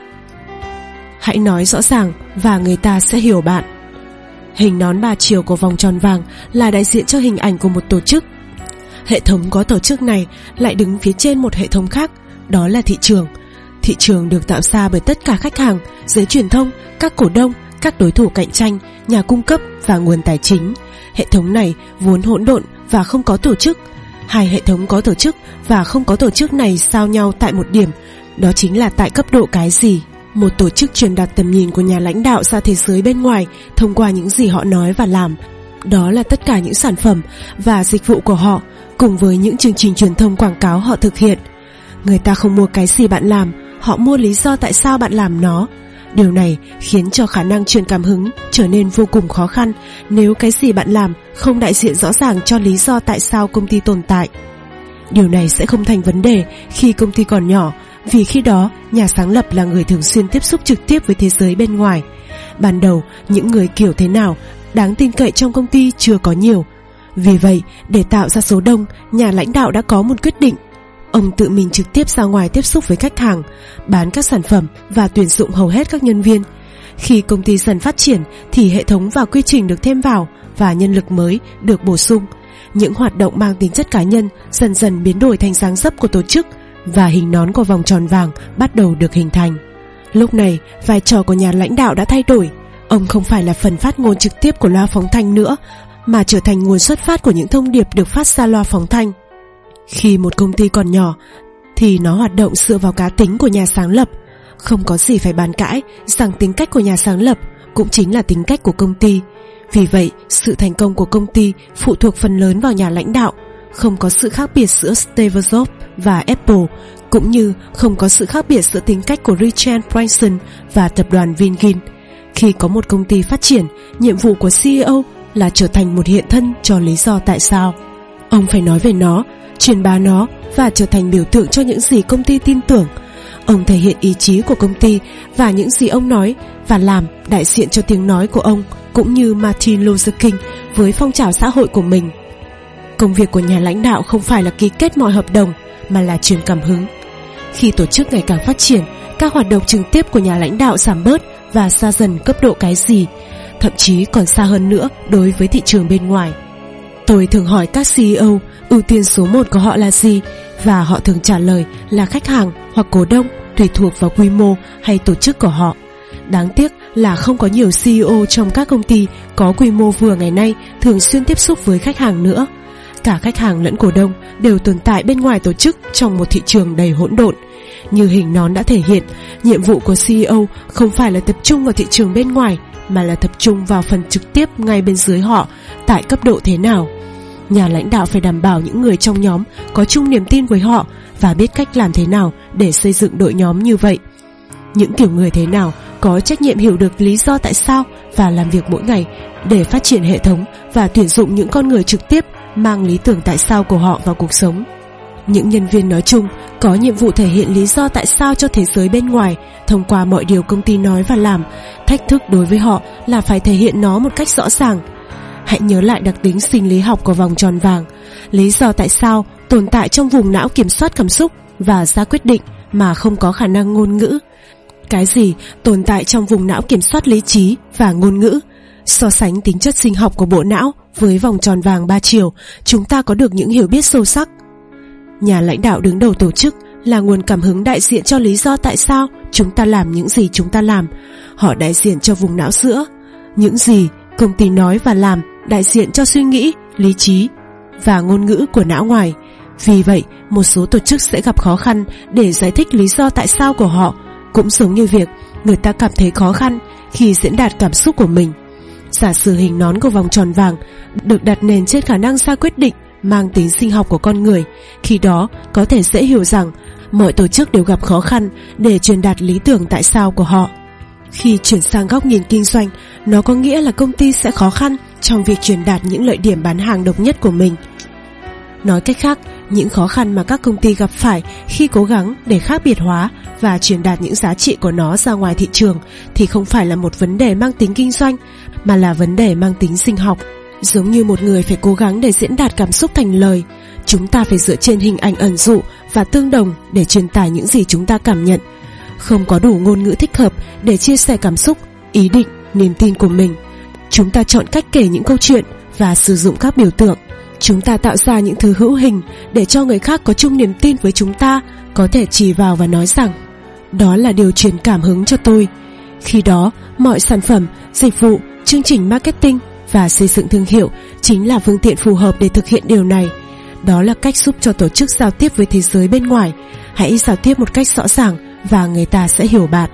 Hãy nói rõ ràng và người ta sẽ hiểu bạn. Hình nón ba chiều của vòng tròn vàng là đại diện cho hình ảnh của một tổ chức. Hệ thống có tổ chức này lại đứng phía trên một hệ thống khác, đó là thị trường. Thị trường được tạo ra bởi tất cả khách hàng, giới truyền thông, các cổ đông, các đối thủ cạnh tranh, nhà cung cấp và nguồn tài chính. Hệ thống này vốn hỗn độn và không có tổ chức. Hai hệ thống có tổ chức và không có tổ chức này giao nhau tại một điểm, đó chính là tại cấp độ cái gì. Một tổ chức truyền đạt tầm nhìn của nhà lãnh đạo ra thế giới bên ngoài thông qua những gì họ nói và làm. Đó là tất cả những sản phẩm và dịch vụ của họ, cùng với những chương trình truyền thông quảng cáo họ thực hiện. Người ta không mua cái gì bạn làm, họ mua lý do tại sao bạn làm nó. Điều này khiến cho khả năng truyền cảm hứng trở nên vô cùng khó khăn nếu cái gì bạn làm không đại diện rõ ràng cho lý do tại sao công ty tồn tại. Điều này sẽ không thành vấn đề khi công ty còn nhỏ, vì khi đó nhà sáng lập là người thường xuyên tiếp xúc trực tiếp với thế giới bên ngoài. Ban đầu, những người kiểu thế nào đáng tin cậy trong công ty chưa có nhiều. Vì vậy, để tạo ra số đông, nhà lãnh đạo đã có một quyết định. Ông tự mình trực tiếp ra ngoài tiếp xúc với khách hàng, bán các sản phẩm và tuyển dụng hầu hết các nhân viên. Khi công ty dần phát triển thì hệ thống và quy trình được thêm vào và nhân lực mới được bổ sung. Những hoạt động mang tính chất cá nhân dần dần biến đổi thành dáng dấp của tổ chức, và hình nón của vòng tròn vàng bắt đầu được hình thành. Lúc này, vai trò của nhà lãnh đạo đã thay đổi. Ông không phải là phần phát ngôn trực tiếp của loa phóng thanh nữa, mà trở thành nguồn xuất phát của những thông điệp được phát ra loa phóng thanh. Khi một công ty còn nhỏ thì nó hoạt động dựa vào cá tính của nhà sáng lập. Không có gì phải bàn cãi rằng tính cách của nhà sáng lập cũng chính là tính cách của công ty. Vì vậy, sự thành công của công ty phụ thuộc phần lớn vào nhà lãnh đạo. Không có sự khác biệt giữa Steve Jobs và Apple, cũng như không có sự khác biệt giữa tính cách của Richard Branson và tập đoàn Vingin. Khi có một công ty phát triển, nhiệm vụ của xê e ô là trở thành một hiện thân cho lý do tại sao. Ông phải nói về nó, truyền bá nó và trở thành biểu tượng cho những gì công ty tin tưởng. Ông thể hiện ý chí của công ty và những gì ông nói và làm đại diện cho tiếng nói của ông, cũng như Martin Luther King với phong trào xã hội của mình. Công việc của nhà lãnh đạo không phải là ký kết mọi hợp đồng, mà là truyền cảm hứng. Khi tổ chức ngày càng phát triển, các hoạt động trực tiếp của nhà lãnh đạo giảm bớt và xa dần cấp độ cái gì, thậm chí còn xa hơn nữa đối với thị trường bên ngoài. Tôi thường hỏi các xê e ô ưu tiên số một của họ là gì, và họ thường trả lời là khách hàng hoặc cổ đông, tùy thuộc vào quy mô hay tổ chức của họ. Đáng tiếc là không có nhiều xê e ô trong các công ty có quy mô vừa ngày nay thường xuyên tiếp xúc với khách hàng nữa. Cả khách hàng lẫn cổ đông đều tồn tại bên ngoài tổ chức trong một thị trường đầy hỗn độn. Như hình nón đã thể hiện, nhiệm vụ của xê e ô không phải là tập trung vào thị trường bên ngoài, mà là tập trung vào phần trực tiếp ngay bên dưới họ tại cấp độ thế nào. Nhà lãnh đạo phải đảm bảo những người trong nhóm có chung niềm tin với họ và biết cách làm thế nào để xây dựng đội nhóm như vậy. Những kiểu người thế nào có trách nhiệm hiểu được lý do tại sao và làm việc mỗi ngày để phát triển hệ thống và tuyển dụng những con người trực tiếp mang lý tưởng tại sao của họ vào cuộc sống. Những nhân viên nói chung có nhiệm vụ thể hiện lý do tại sao cho thế giới bên ngoài thông qua mọi điều công ty nói và làm. Thách thức đối với họ là phải thể hiện nó một cách rõ ràng. Hãy nhớ lại đặc tính sinh lý học của vòng tròn vàng. Lý do tại sao tồn tại trong vùng não kiểm soát cảm xúc và ra quyết định mà không có khả năng ngôn ngữ. Cái gì tồn tại trong vùng não kiểm soát lý trí và ngôn ngữ. So sánh tính chất sinh học của bộ não với vòng tròn vàng ba chiều, chúng ta có được những hiểu biết sâu sắc. Nhà lãnh đạo đứng đầu tổ chức là nguồn cảm hứng đại diện cho lý do tại sao chúng ta làm những gì chúng ta làm. Họ đại diện cho vùng não giữa. Những gì công ty nói và làm đại diện cho suy nghĩ, lý trí và ngôn ngữ của não ngoài. Vì vậy, một số tổ chức sẽ gặp khó khăn để giải thích lý do tại sao của họ, cũng giống như việc người ta cảm thấy khó khăn khi diễn đạt cảm xúc của mình. Giả sử hình nón của vòng tròn vàng được đặt nền trên khả năng ra quyết định mang tính sinh học của con người, khi đó có thể dễ hiểu rằng mọi tổ chức đều gặp khó khăn để truyền đạt lý tưởng tại sao của họ. Khi chuyển sang góc nhìn kinh doanh, nó có nghĩa là công ty sẽ khó khăn trong việc truyền đạt những lợi điểm bán hàng độc nhất của mình. Nói cách khác, những khó khăn mà các công ty gặp phải khi cố gắng để khác biệt hóa và truyền đạt những giá trị của nó ra ngoài thị trường thì không phải là một vấn đề mang tính kinh doanh, mà là vấn đề mang tính sinh học. Giống như một người phải cố gắng để diễn đạt cảm xúc thành lời, chúng ta phải dựa trên hình ảnh ẩn dụ và tương đồng để truyền tải những gì chúng ta cảm nhận. Không có đủ ngôn ngữ thích hợp để chia sẻ cảm xúc, ý định, niềm tin của mình. Chúng ta chọn cách kể những câu chuyện và sử dụng các biểu tượng. Chúng ta tạo ra những thứ hữu hình để cho người khác có chung niềm tin với chúng ta, có thể chỉ vào và nói rằng đó là điều truyền cảm hứng cho tôi. Khi đó, mọi sản phẩm, dịch vụ, chương trình marketing và xây dựng thương hiệu chính là phương tiện phù hợp để thực hiện điều này. Đó là cách giúp cho tổ chức giao tiếp với thế giới bên ngoài. Hãy giao tiếp một cách rõ ràng và người ta sẽ hiểu bạn.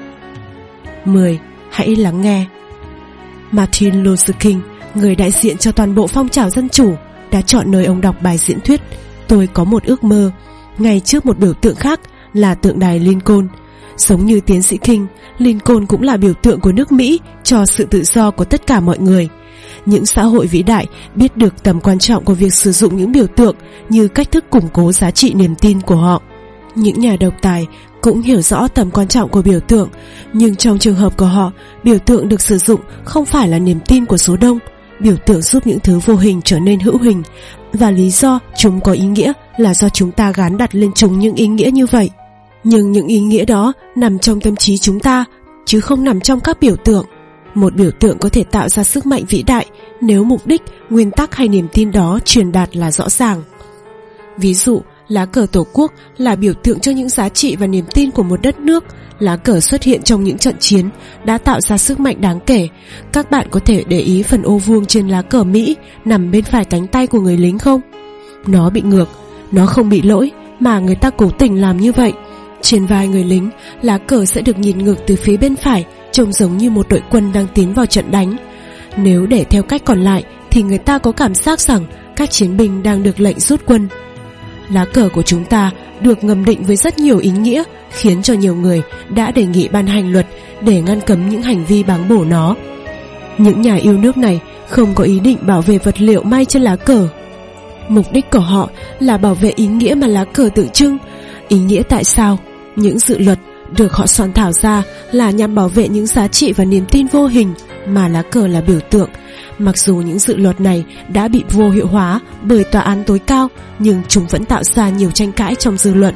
mười. Hãy lắng nghe. Martin Luther King, người đại diện cho toàn bộ phong trào dân chủ, đã chọn nơi ông đọc bài diễn thuyết "Tôi có một ước mơ" ngay trước một biểu tượng khác là tượng đài Lincoln. Giống như tiến sĩ King, Lincoln cũng là biểu tượng của nước Mỹ cho sự tự do của tất cả mọi người. Những xã hội vĩ đại biết được tầm quan trọng của việc sử dụng những biểu tượng như cách thức củng cố giá trị niềm tin của họ. Những nhà độc tài cũng hiểu rõ tầm quan trọng của biểu tượng, nhưng trong trường hợp của họ, biểu tượng được sử dụng không phải là niềm tin của số đông. Biểu tượng giúp những thứ vô hình trở nên hữu hình, và lý do chúng có ý nghĩa là do chúng ta gán đặt lên chúng những ý nghĩa như vậy. Nhưng những ý nghĩa đó nằm trong tâm trí chúng ta, chứ không nằm trong các biểu tượng. Một biểu tượng có thể tạo ra sức mạnh vĩ đại nếu mục đích, nguyên tắc hay niềm tin đó truyền đạt là rõ ràng. Ví dụ, lá cờ Tổ quốc là biểu tượng cho những giá trị và niềm tin của một đất nước. Lá cờ xuất hiện trong những trận chiến đã tạo ra sức mạnh đáng kể. Các bạn có thể để ý phần ô vuông trên lá cờ Mỹ nằm bên phải cánh tay của người lính không? Nó bị ngược, nó không bị lỗi, mà người ta cố tình làm như vậy. Trên vai người lính, lá cờ sẽ được nhìn ngược từ phía bên phải, trông giống như một đội quân đang tiến vào trận đánh. Nếu để theo cách còn lại thì người ta có cảm giác rằng các chiến binh đang được lệnh rút quân. Lá cờ của chúng ta được ngầm định với rất nhiều ý nghĩa, khiến cho nhiều người đã đề nghị ban hành luật để ngăn cấm những hành vi báng bổ nó. Những nhà yêu nước này không có ý định bảo vệ vật liệu may trên lá cờ. Mục đích của họ là bảo vệ ý nghĩa mà lá cờ tượng trưng. Ý nghĩa tại sao những dự luật được họ soạn thảo ra là nhằm bảo vệ những giá trị và niềm tin vô hình mà lá cờ là biểu tượng. Mặc dù những dự luật này đã bị vô hiệu hóa bởi tòa án tối cao, nhưng chúng vẫn tạo ra nhiều tranh cãi trong dư luận.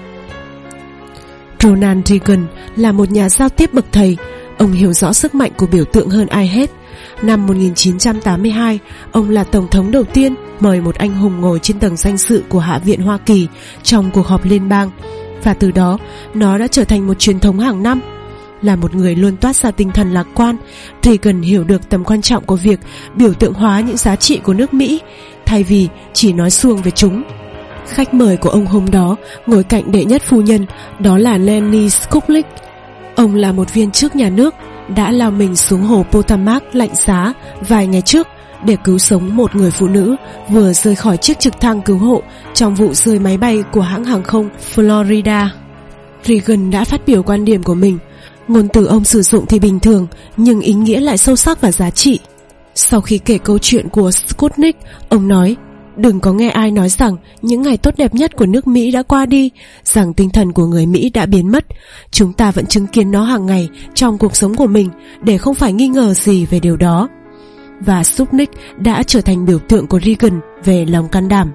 Ronald Reagan là một nhà giao tiếp bậc thầy. Ông hiểu rõ sức mạnh của biểu tượng hơn ai hết. Năm một nghìn chín trăm tám mươi hai, ông là tổng thống đầu tiên mời một anh hùng ngồi trên tầng danh dự của Hạ viện Hoa Kỳ trong cuộc họp liên bang, và từ đó nó đã trở thành một truyền thống hàng năm. Là một người luôn toát ra tinh thần lạc quan, Reagan hiểu được tầm quan trọng của việc biểu tượng hóa những giá trị của nước Mỹ thay vì chỉ nói suông về chúng. Khách mời của ông hôm đó ngồi cạnh đệ nhất phu nhân, đó là Lenny Skullik. Ông là một viên chức nhà nước, đã lao mình xuống hồ Potomac lạnh giá vài ngày trước để cứu sống một người phụ nữ vừa rơi khỏi chiếc trực thăng cứu hộ trong vụ rơi máy bay của hãng hàng không Florida. Reagan đã phát biểu quan điểm của mình. Ngôn từ ông sử dụng thì bình thường, nhưng ý nghĩa lại sâu sắc và giá trị. Sau khi kể câu chuyện của Sputnik, ông nói: đừng có nghe ai nói rằng những ngày tốt đẹp nhất của nước Mỹ đã qua đi, rằng tinh thần của người Mỹ đã biến mất. Chúng ta vẫn chứng kiến nó hàng ngày trong cuộc sống của mình, để không phải nghi ngờ gì về điều đó. Và Sputnik đã trở thành biểu tượng của Reagan về lòng can đảm.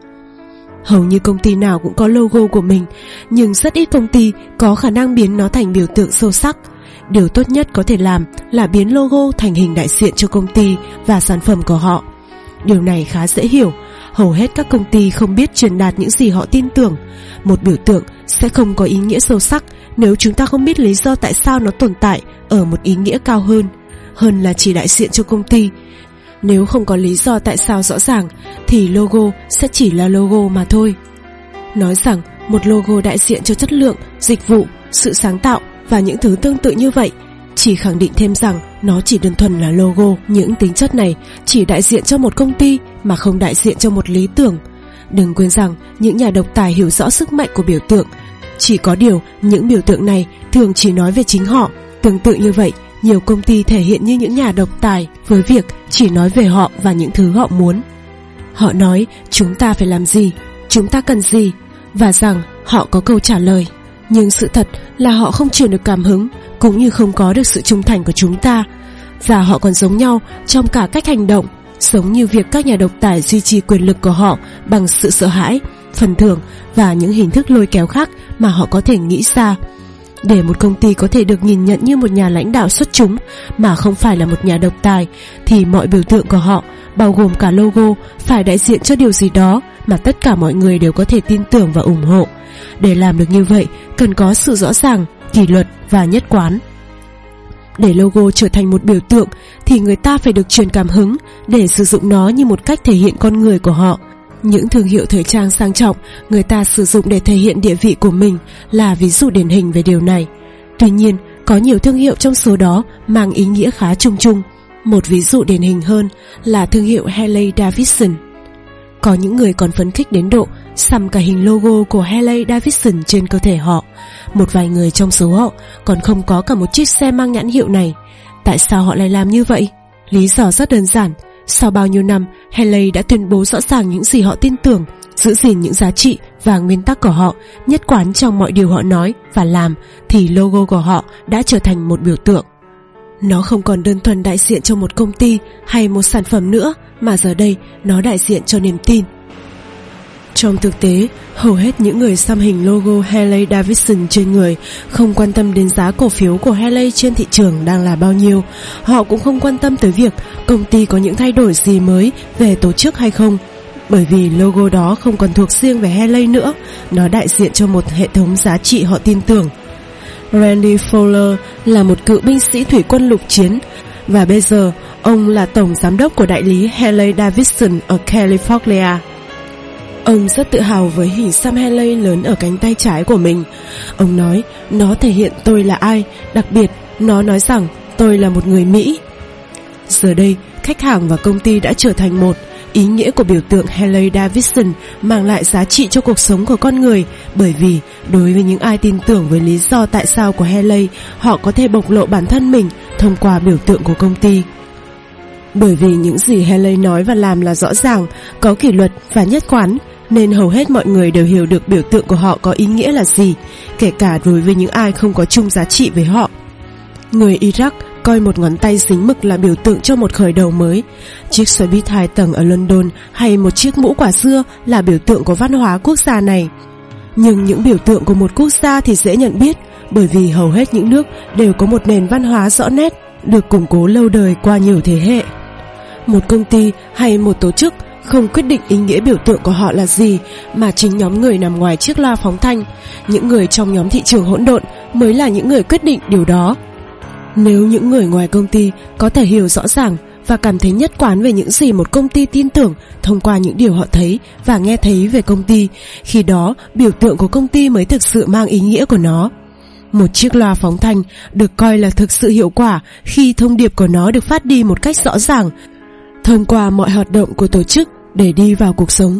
Hầu như công ty nào cũng có logo của mình, nhưng rất ít công ty có khả năng biến nó thành biểu tượng sâu sắc. Điều tốt nhất có thể làm là biến logo thành hình đại diện cho công ty và sản phẩm của họ. Điều này khá dễ hiểu. Hầu hết các công ty không biết truyền đạt những gì họ tin tưởng. Một biểu tượng sẽ không có ý nghĩa sâu sắc nếu chúng ta không biết lý do tại sao nó tồn tại ở một ý nghĩa cao hơn, hơn là chỉ đại diện cho công ty. Nếu không có lý do tại sao rõ ràng thì logo sẽ chỉ là logo mà thôi. Nói rằng một logo đại diện cho chất lượng, dịch vụ, sự sáng tạo và những thứ tương tự như vậy chỉ khẳng định thêm rằng nó chỉ đơn thuần là logo. Những tính chất này chỉ đại diện cho một công ty mà không đại diện cho một lý tưởng. Đừng quên rằng những nhà độc tài hiểu rõ sức mạnh của biểu tượng. Chỉ có điều những biểu tượng này thường chỉ nói về chính họ. Tương tự như vậy, nhiều công ty thể hiện như những nhà độc tài với việc chỉ nói về họ và những thứ họ muốn. Họ nói chúng ta phải làm gì, chúng ta cần gì, và rằng họ có câu trả lời. Nhưng sự thật là họ không truyền được cảm hứng, cũng như không có được sự trung thành của chúng ta. Và họ còn giống nhau trong cả cách hành động, giống như việc các nhà độc tài duy trì quyền lực của họ bằng sự sợ hãi, phần thưởng và những hình thức lôi kéo khác mà họ có thể nghĩ ra. Để một công ty có thể được nhìn nhận như một nhà lãnh đạo xuất chúng mà không phải là một nhà độc tài, thì mọi biểu tượng của họ, bao gồm cả logo, phải đại diện cho điều gì đó mà tất cả mọi người đều có thể tin tưởng và ủng hộ. Để làm được như vậy, cần có sự rõ ràng, kỷ luật và nhất quán. Để logo trở thành một biểu tượng thì người ta phải được truyền cảm hứng để sử dụng nó như một cách thể hiện con người của họ. Những thương hiệu thời trang sang trọng người ta sử dụng để thể hiện địa vị của mình là ví dụ điển hình về điều này. Tuy nhiên, có nhiều thương hiệu trong số đó mang ý nghĩa khá chung chung. Một ví dụ điển hình hơn là thương hiệu Harley Davidson. Có những người còn phấn khích đến độ xăm cả hình logo của Harley Davidson trên cơ thể họ. Một vài người trong số họ còn không có cả một chiếc xe mang nhãn hiệu này. Tại sao họ lại làm như vậy? Lý do rất đơn giản. Sau bao nhiêu năm, Harley đã tuyên bố rõ ràng những gì họ tin tưởng, giữ gìn những giá trị và nguyên tắc của họ, nhất quán trong mọi điều họ nói và làm, thì logo của họ đã trở thành một biểu tượng. Nó không còn đơn thuần đại diện cho một công ty hay một sản phẩm nữa, mà giờ đây nó đại diện cho niềm tin. Trong thực tế, hầu hết những người xăm hình logo Harley Davidson trên người không quan tâm đến giá cổ phiếu của Harley trên thị trường đang là bao nhiêu. Họ cũng không quan tâm tới việc công ty có những thay đổi gì mới về tổ chức hay không, bởi vì logo đó không còn thuộc riêng về Harley nữa, nó đại diện cho một hệ thống giá trị họ tin tưởng. Randy Fowler là một cựu binh sĩ thủy quân lục chiến, và bây giờ ông là tổng giám đốc của đại lý Harley Davidson ở California. Ông rất tự hào với hình xăm Harley lớn ở cánh tay trái của mình. Ông nói, nó thể hiện tôi là ai, đặc biệt nó nói rằng tôi là một người Mỹ. Giờ đây, khách hàng và công ty đã trở thành một. Ý nghĩa của biểu tượng Harley Davidson mang lại giá trị cho cuộc sống của con người, bởi vì đối với những ai tin tưởng với lý do tại sao của Harley, họ có thể bộc lộ bản thân mình thông qua biểu tượng của công ty. Bởi vì những gì Harley nói và làm là rõ ràng, có kỷ luật và nhất quán, nên hầu hết mọi người đều hiểu được biểu tượng của họ có ý nghĩa là gì, kể cả đối với những ai không có chung giá trị với họ. Người Iraq coi một ngón tay dính mực là biểu tượng cho một khởi đầu mới, chiếc xe buýt hai tầng ở London hay một chiếc mũ quả dưa là biểu tượng của văn hóa quốc gia này. Nhưng những biểu tượng của một quốc gia thì dễ nhận biết, bởi vì hầu hết những nước đều có một nền văn hóa rõ nét, được củng cố lâu đời qua nhiều thế hệ. Một công ty hay một tổ chức không quyết định ý nghĩa biểu tượng của họ là gì, mà chính nhóm người nằm ngoài chiếc loa phóng thanh, những người trong nhóm thị trường hỗn độn mới là những người quyết định điều đó. Nếu những người ngoài công ty có thể hiểu rõ ràng và cảm thấy nhất quán về những gì một công ty tin tưởng thông qua những điều họ thấy và nghe thấy về công ty, khi đó biểu tượng của công ty mới thực sự mang ý nghĩa của nó. Một chiếc loa phóng thanh được coi là thực sự hiệu quả khi thông điệp của nó được phát đi một cách rõ ràng. thông qua mọi hoạt động của tổ chức để đi vào cuộc sống.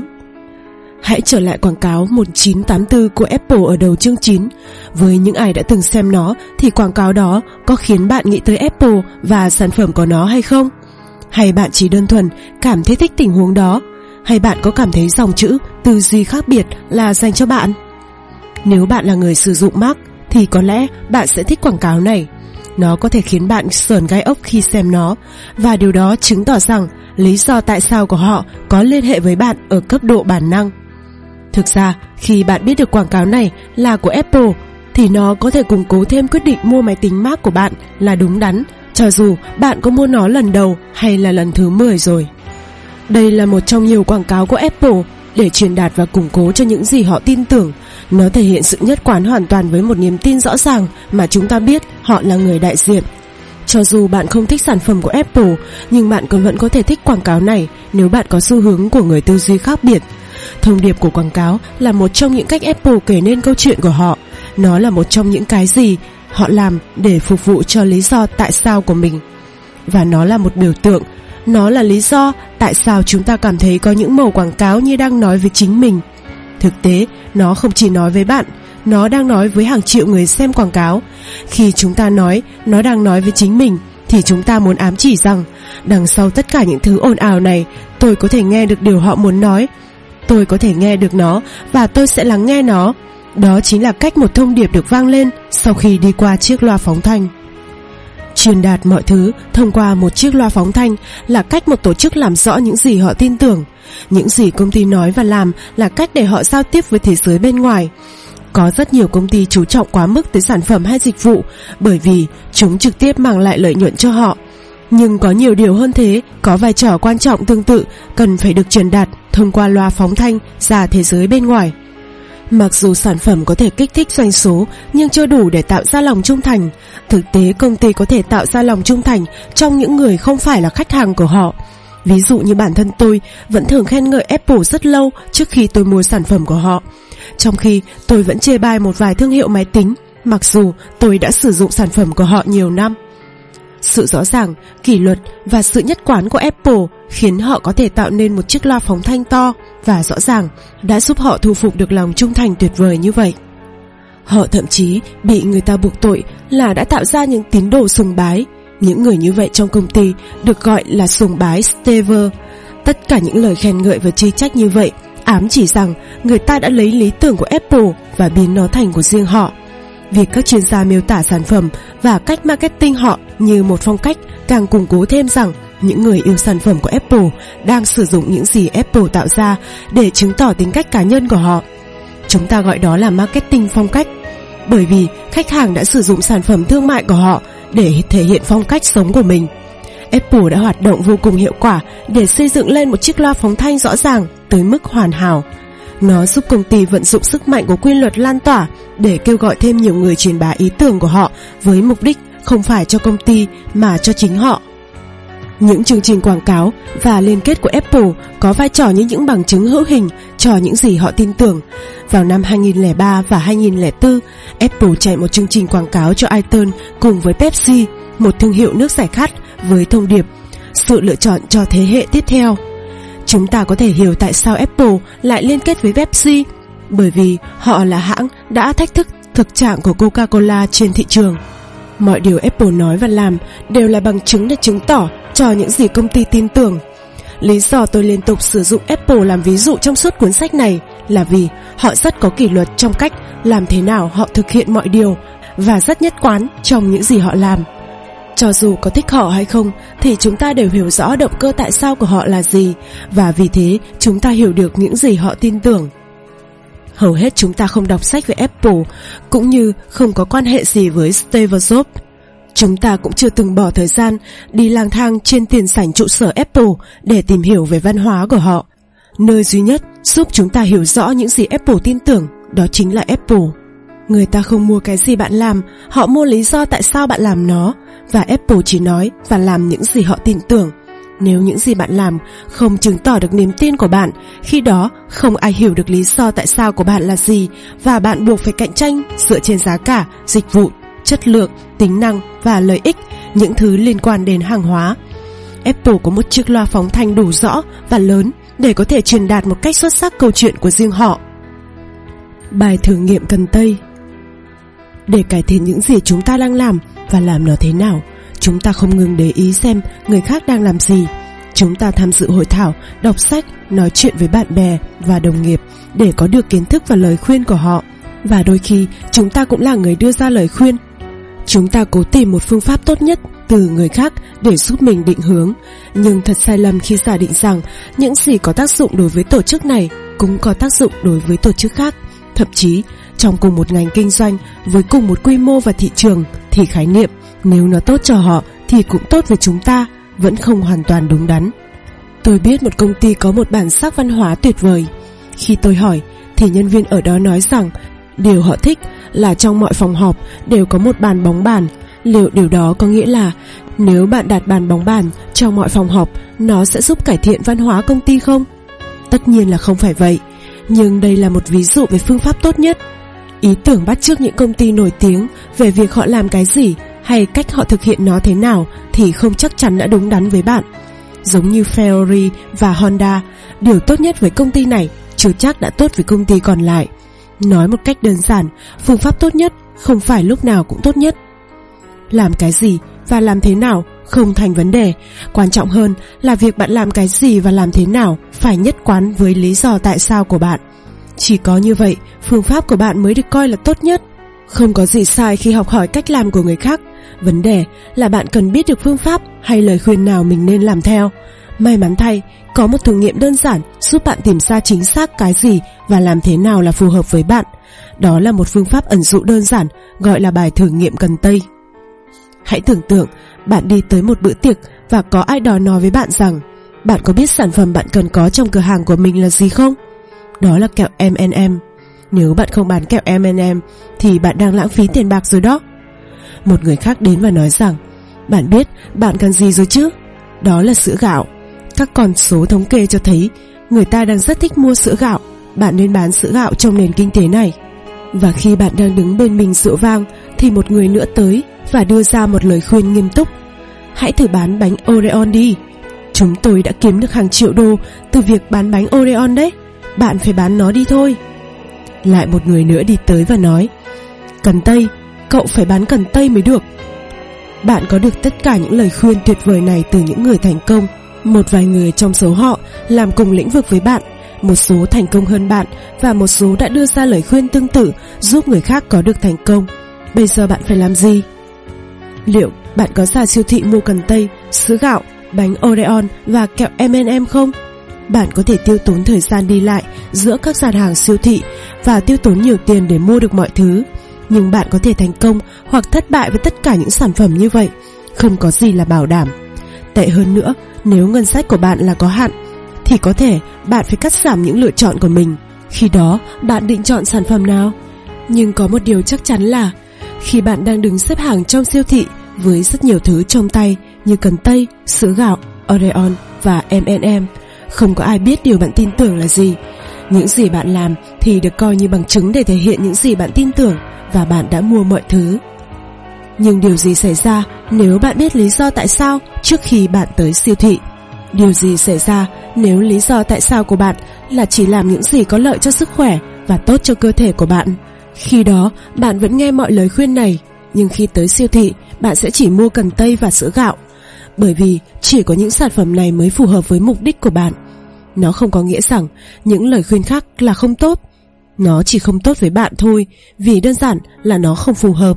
Hãy trở lại quảng cáo một chín tám tư của Apple ở đầu chương chín. Với những ai đã từng xem nó thì quảng cáo đó có khiến bạn nghĩ tới Apple và sản phẩm của nó hay không? Hay bạn chỉ đơn thuần cảm thấy thích tình huống đó? Hay bạn có cảm thấy dòng chữ tư duy khác biệt là dành cho bạn? Nếu bạn là người sử dụng Mac thì có lẽ bạn sẽ thích quảng cáo này. Nó có thể khiến bạn sởn gai ốc khi xem nó, và điều đó chứng tỏ rằng lý do tại sao của họ có liên hệ với bạn ở cấp độ bản năng. Thực ra, khi bạn biết được quảng cáo này là của Apple thì nó có thể củng cố thêm quyết định mua máy tính Mac của bạn là đúng đắn, cho dù bạn có mua nó lần đầu hay là lần thứ mười rồi. Đây là một trong nhiều quảng cáo của Apple để truyền đạt và củng cố cho những gì họ tin tưởng. Nó thể hiện sự nhất quán hoàn toàn với một niềm tin rõ ràng mà chúng ta biết họ là người đại diện. Cho dù bạn không thích sản phẩm của Apple, nhưng bạn còn vẫn có thể thích quảng cáo này nếu bạn có xu hướng của người tư duy khác biệt. Thông điệp của quảng cáo là một trong những cách Apple kể nên câu chuyện của họ. Nó là một trong những cái gì họ làm để phục vụ cho lý do tại sao của mình. Và nó là một biểu tượng. Nó là lý do tại sao chúng ta cảm thấy có những màu quảng cáo như đang nói với chính mình. Thực tế, nó không chỉ nói với bạn, nó đang nói với hàng triệu người xem quảng cáo. Khi chúng ta nói nó đang nói với chính mình thì chúng ta muốn ám chỉ rằng đằng sau tất cả những thứ ồn ào này, tôi có thể nghe được điều họ muốn nói. Tôi có thể nghe được nó và tôi sẽ lắng nghe nó. Đó chính là cách một thông điệp được vang lên sau khi đi qua chiếc loa phóng thanh. Truyền đạt mọi thứ thông qua một chiếc loa phóng thanh là cách một tổ chức làm rõ những gì họ tin tưởng. Những gì công ty nói và làm là cách để họ giao tiếp với thế giới bên ngoài. Có rất nhiều công ty chú trọng quá mức tới sản phẩm hay dịch vụ bởi vì chúng trực tiếp mang lại lợi nhuận cho họ. Nhưng có nhiều điều hơn thế, có vai trò quan trọng tương tự cần phải được truyền đạt thông qua loa phóng thanh ra thế giới bên ngoài. Mặc dù sản phẩm có thể kích thích doanh số nhưng chưa đủ để tạo ra lòng trung thành. Thực tế, công ty có thể tạo ra lòng trung thành trong những người không phải là khách hàng của họ. Ví dụ như bản thân tôi vẫn thường khen ngợi Apple rất lâu trước khi tôi mua sản phẩm của họ, trong khi tôi vẫn chê bai một vài thương hiệu máy tính mặc dù tôi đã sử dụng sản phẩm của họ nhiều năm. Sự rõ ràng, kỷ luật và sự nhất quán của Apple khiến họ có thể tạo nên một chiếc loa phóng thanh to và rõ ràng đã giúp họ thu phục được lòng trung thành tuyệt vời như vậy. Họ thậm chí bị người ta buộc tội là đã tạo ra những tín đồ sùng bái. Những người như vậy trong công ty được gọi là sùng bái Steve. Tất cả những lời khen ngợi và chê trách như vậy ám chỉ rằng người ta đã lấy lý tưởng của Apple và biến nó thành của riêng họ. Việc các chuyên gia miêu tả sản phẩm và cách marketing họ như một phong cách càng củng cố thêm rằng những người yêu sản phẩm của Apple đang sử dụng những gì Apple tạo ra để chứng tỏ tính cách cá nhân của họ. Chúng ta gọi đó là marketing phong cách, bởi vì khách hàng đã sử dụng sản phẩm thương mại của họ để thể hiện phong cách sống của mình. Apple đã hoạt động vô cùng hiệu quả để xây dựng lên một chiếc loa phóng thanh rõ ràng tới mức hoàn hảo. Nó giúp công ty vận dụng sức mạnh của quy luật lan tỏa để kêu gọi thêm nhiều người truyền bá ý tưởng của họ với mục đích không phải cho công ty mà cho chính họ. Những chương trình quảng cáo và liên kết của Apple có vai trò như những bằng chứng hữu hình cho những gì họ tin tưởng. Vào năm hai nghìn lẻ ba và hai nghìn lẻ bốn, Apple chạy một chương trình quảng cáo cho iTunes cùng với Pepsi, một thương hiệu nước giải khát, với thông điệp sự lựa chọn cho thế hệ tiếp theo. Chúng ta có thể hiểu tại sao Apple lại liên kết với Pepsi, bởi vì họ là hãng đã thách thức thực trạng của Coca-Cola trên thị trường. Mọi điều Apple nói và làm đều là bằng chứng để chứng tỏ cho những gì công ty tin tưởng. Lý do tôi liên tục sử dụng Apple làm ví dụ trong suốt cuốn sách này là vì họ rất có kỷ luật trong cách làm thế nào họ thực hiện mọi điều và rất nhất quán trong những gì họ làm. Cho dù có thích họ hay không thì chúng ta đều hiểu rõ động cơ tại sao của họ là gì, và vì thế chúng ta hiểu được những gì họ tin tưởng. Hầu hết chúng ta không đọc sách về Apple, cũng như không có quan hệ gì với Steve Jobs. Chúng ta cũng chưa từng bỏ thời gian đi lang thang trên tiền sảnh trụ sở Apple để tìm hiểu về văn hóa của họ. Nơi duy nhất giúp chúng ta hiểu rõ những gì Apple tin tưởng đó chính là Apple. Người ta không mua cái gì bạn làm, họ mua lý do tại sao bạn làm nó, và Apple chỉ nói và làm những gì họ tin tưởng. Nếu những gì bạn làm không chứng tỏ được niềm tin của bạn, khi đó không ai hiểu được lý do tại sao của bạn là gì, và bạn buộc phải cạnh tranh dựa trên giá cả, dịch vụ, chất lượng, tính năng và lợi ích, những thứ liên quan đến hàng hóa. Apple có một chiếc loa phóng thanh đủ rõ và lớn để có thể truyền đạt một cách xuất sắc câu chuyện của riêng họ. Bài thử nghiệm cần tây. Để cải thiện những gì chúng ta đang làm và làm nó thế nào, chúng ta không ngừng để ý xem người khác đang làm gì. Chúng ta tham dự hội thảo, đọc sách, nói chuyện với bạn bè và đồng nghiệp để có được kiến thức và lời khuyên của họ. Và đôi khi chúng ta cũng là người đưa ra lời khuyên. Chúng ta cố tìm một phương pháp tốt nhất từ người khác để giúp mình định hướng, nhưng thật sai lầm khi giả định rằng những gì có tác dụng đối với tổ chức này cũng có tác dụng đối với tổ chức khác. Thậm chí, trong cùng một ngành kinh doanh với cùng một quy mô và thị trường thì khái niệm nếu nó tốt cho họ thì cũng tốt với chúng ta vẫn không hoàn toàn đúng đắn. Tôi biết một công ty có một bản sắc văn hóa tuyệt vời. Khi tôi hỏi thì nhân viên ở đó nói rằng điều họ thích là trong mọi phòng họp đều có một bàn bóng bàn. Liệu điều đó có nghĩa là nếu bạn đặt bàn bóng bàn trong mọi phòng họp, nó sẽ giúp cải thiện văn hóa công ty không? Tất nhiên là không phải vậy, nhưng đây là một ví dụ về phương pháp tốt nhất. Ý tưởng bắt chước những công ty nổi tiếng về việc họ làm cái gì hay cách họ thực hiện nó thế nào thì không chắc chắn đã đúng đắn với bạn. Giống như Ferrari và Honda, điều tốt nhất với công ty này chưa chắc đã tốt với công ty còn lại. Nói một cách đơn giản, phương pháp tốt nhất không phải lúc nào cũng tốt nhất. Làm cái gì và làm thế nào không thành vấn đề, quan trọng hơn là việc bạn làm cái gì và làm thế nào phải nhất quán với lý do tại sao của bạn. Chỉ có như vậy, phương pháp của bạn mới được coi là tốt nhất. Không có gì sai khi học hỏi cách làm của người khác. Vấn đề là bạn cần biết được phương pháp hay lời khuyên nào mình nên làm theo. May mắn thay, có một thử nghiệm đơn giản giúp bạn tìm ra chính xác cái gì và làm thế nào là phù hợp với bạn. Đó là một phương pháp ẩn dụ đơn giản gọi là bài thử nghiệm cần tây. Hãy tưởng tượng bạn đi tới một bữa tiệc và có ai đó nói với bạn rằng bạn có biết sản phẩm bạn cần có trong cửa hàng của mình là gì không? Đó là kẹo em and em. Nếu bạn không bán kẹo em and em thì bạn đang lãng phí tiền bạc rồi đó. Một người khác đến và nói rằng bạn biết bạn cần gì rồi chứ? Đó là sữa gạo. Các con số thống kê cho thấy người ta đang rất thích mua sữa gạo. Bạn nên bán sữa gạo trong nền kinh tế này. Và khi bạn đang đứng bên bình rượu vang thì một người nữa tới và đưa ra một lời khuyên nghiêm túc. Hãy thử bán bánh Oreo đi. Chúng tôi đã kiếm được hàng triệu đô từ việc bán bánh Oreo đấy. Bạn phải bán nó đi thôi. Lại một người nữa đi tới và nói, cần tây, cậu phải bán cần tây mới được. Bạn có được tất cả những lời khuyên tuyệt vời này từ những người thành công. Một vài người trong số họ làm cùng lĩnh vực với bạn, một số thành công hơn bạn và một số đã đưa ra lời khuyên tương tự giúp người khác có được thành công. Bây giờ bạn phải làm gì? Liệu bạn có ra siêu thị mua cần tây, sữa gạo, bánh Oreo và kẹo em and em không? Bạn có thể tiêu tốn thời gian đi lại giữa các gian hàng siêu thị và tiêu tốn nhiều tiền để mua được mọi thứ. Nhưng bạn có thể thành công hoặc thất bại với tất cả những sản phẩm như vậy. Không có gì là bảo đảm. Tệ hơn nữa, nếu ngân sách của bạn là có hạn, thì có thể bạn phải cắt giảm những lựa chọn của mình. Khi đó, bạn định chọn sản phẩm nào? Nhưng có một điều chắc chắn là khi bạn đang đứng xếp hàng trong siêu thị với rất nhiều thứ trong tay như cần tây, sữa gạo, Oreo và em and em, không có ai biết điều bạn tin tưởng là gì. Những gì bạn làm thì được coi như bằng chứng để thể hiện những gì bạn tin tưởng và bạn đã mua mọi thứ. Nhưng điều gì xảy ra nếu bạn biết lý do tại sao trước khi bạn tới siêu thị? Điều gì xảy ra nếu lý do tại sao của bạn là chỉ làm những gì có lợi cho sức khỏe và tốt cho cơ thể của bạn? Khi đó, bạn vẫn nghe mọi lời khuyên này, nhưng khi tới siêu thị, bạn sẽ chỉ mua cần tây và sữa gạo. Bởi vì chỉ có những sản phẩm này mới phù hợp với mục đích của bạn. Nó không có nghĩa rằng những lời khuyên khác là không tốt. Nó chỉ không tốt với bạn thôi, vì đơn giản là nó không phù hợp.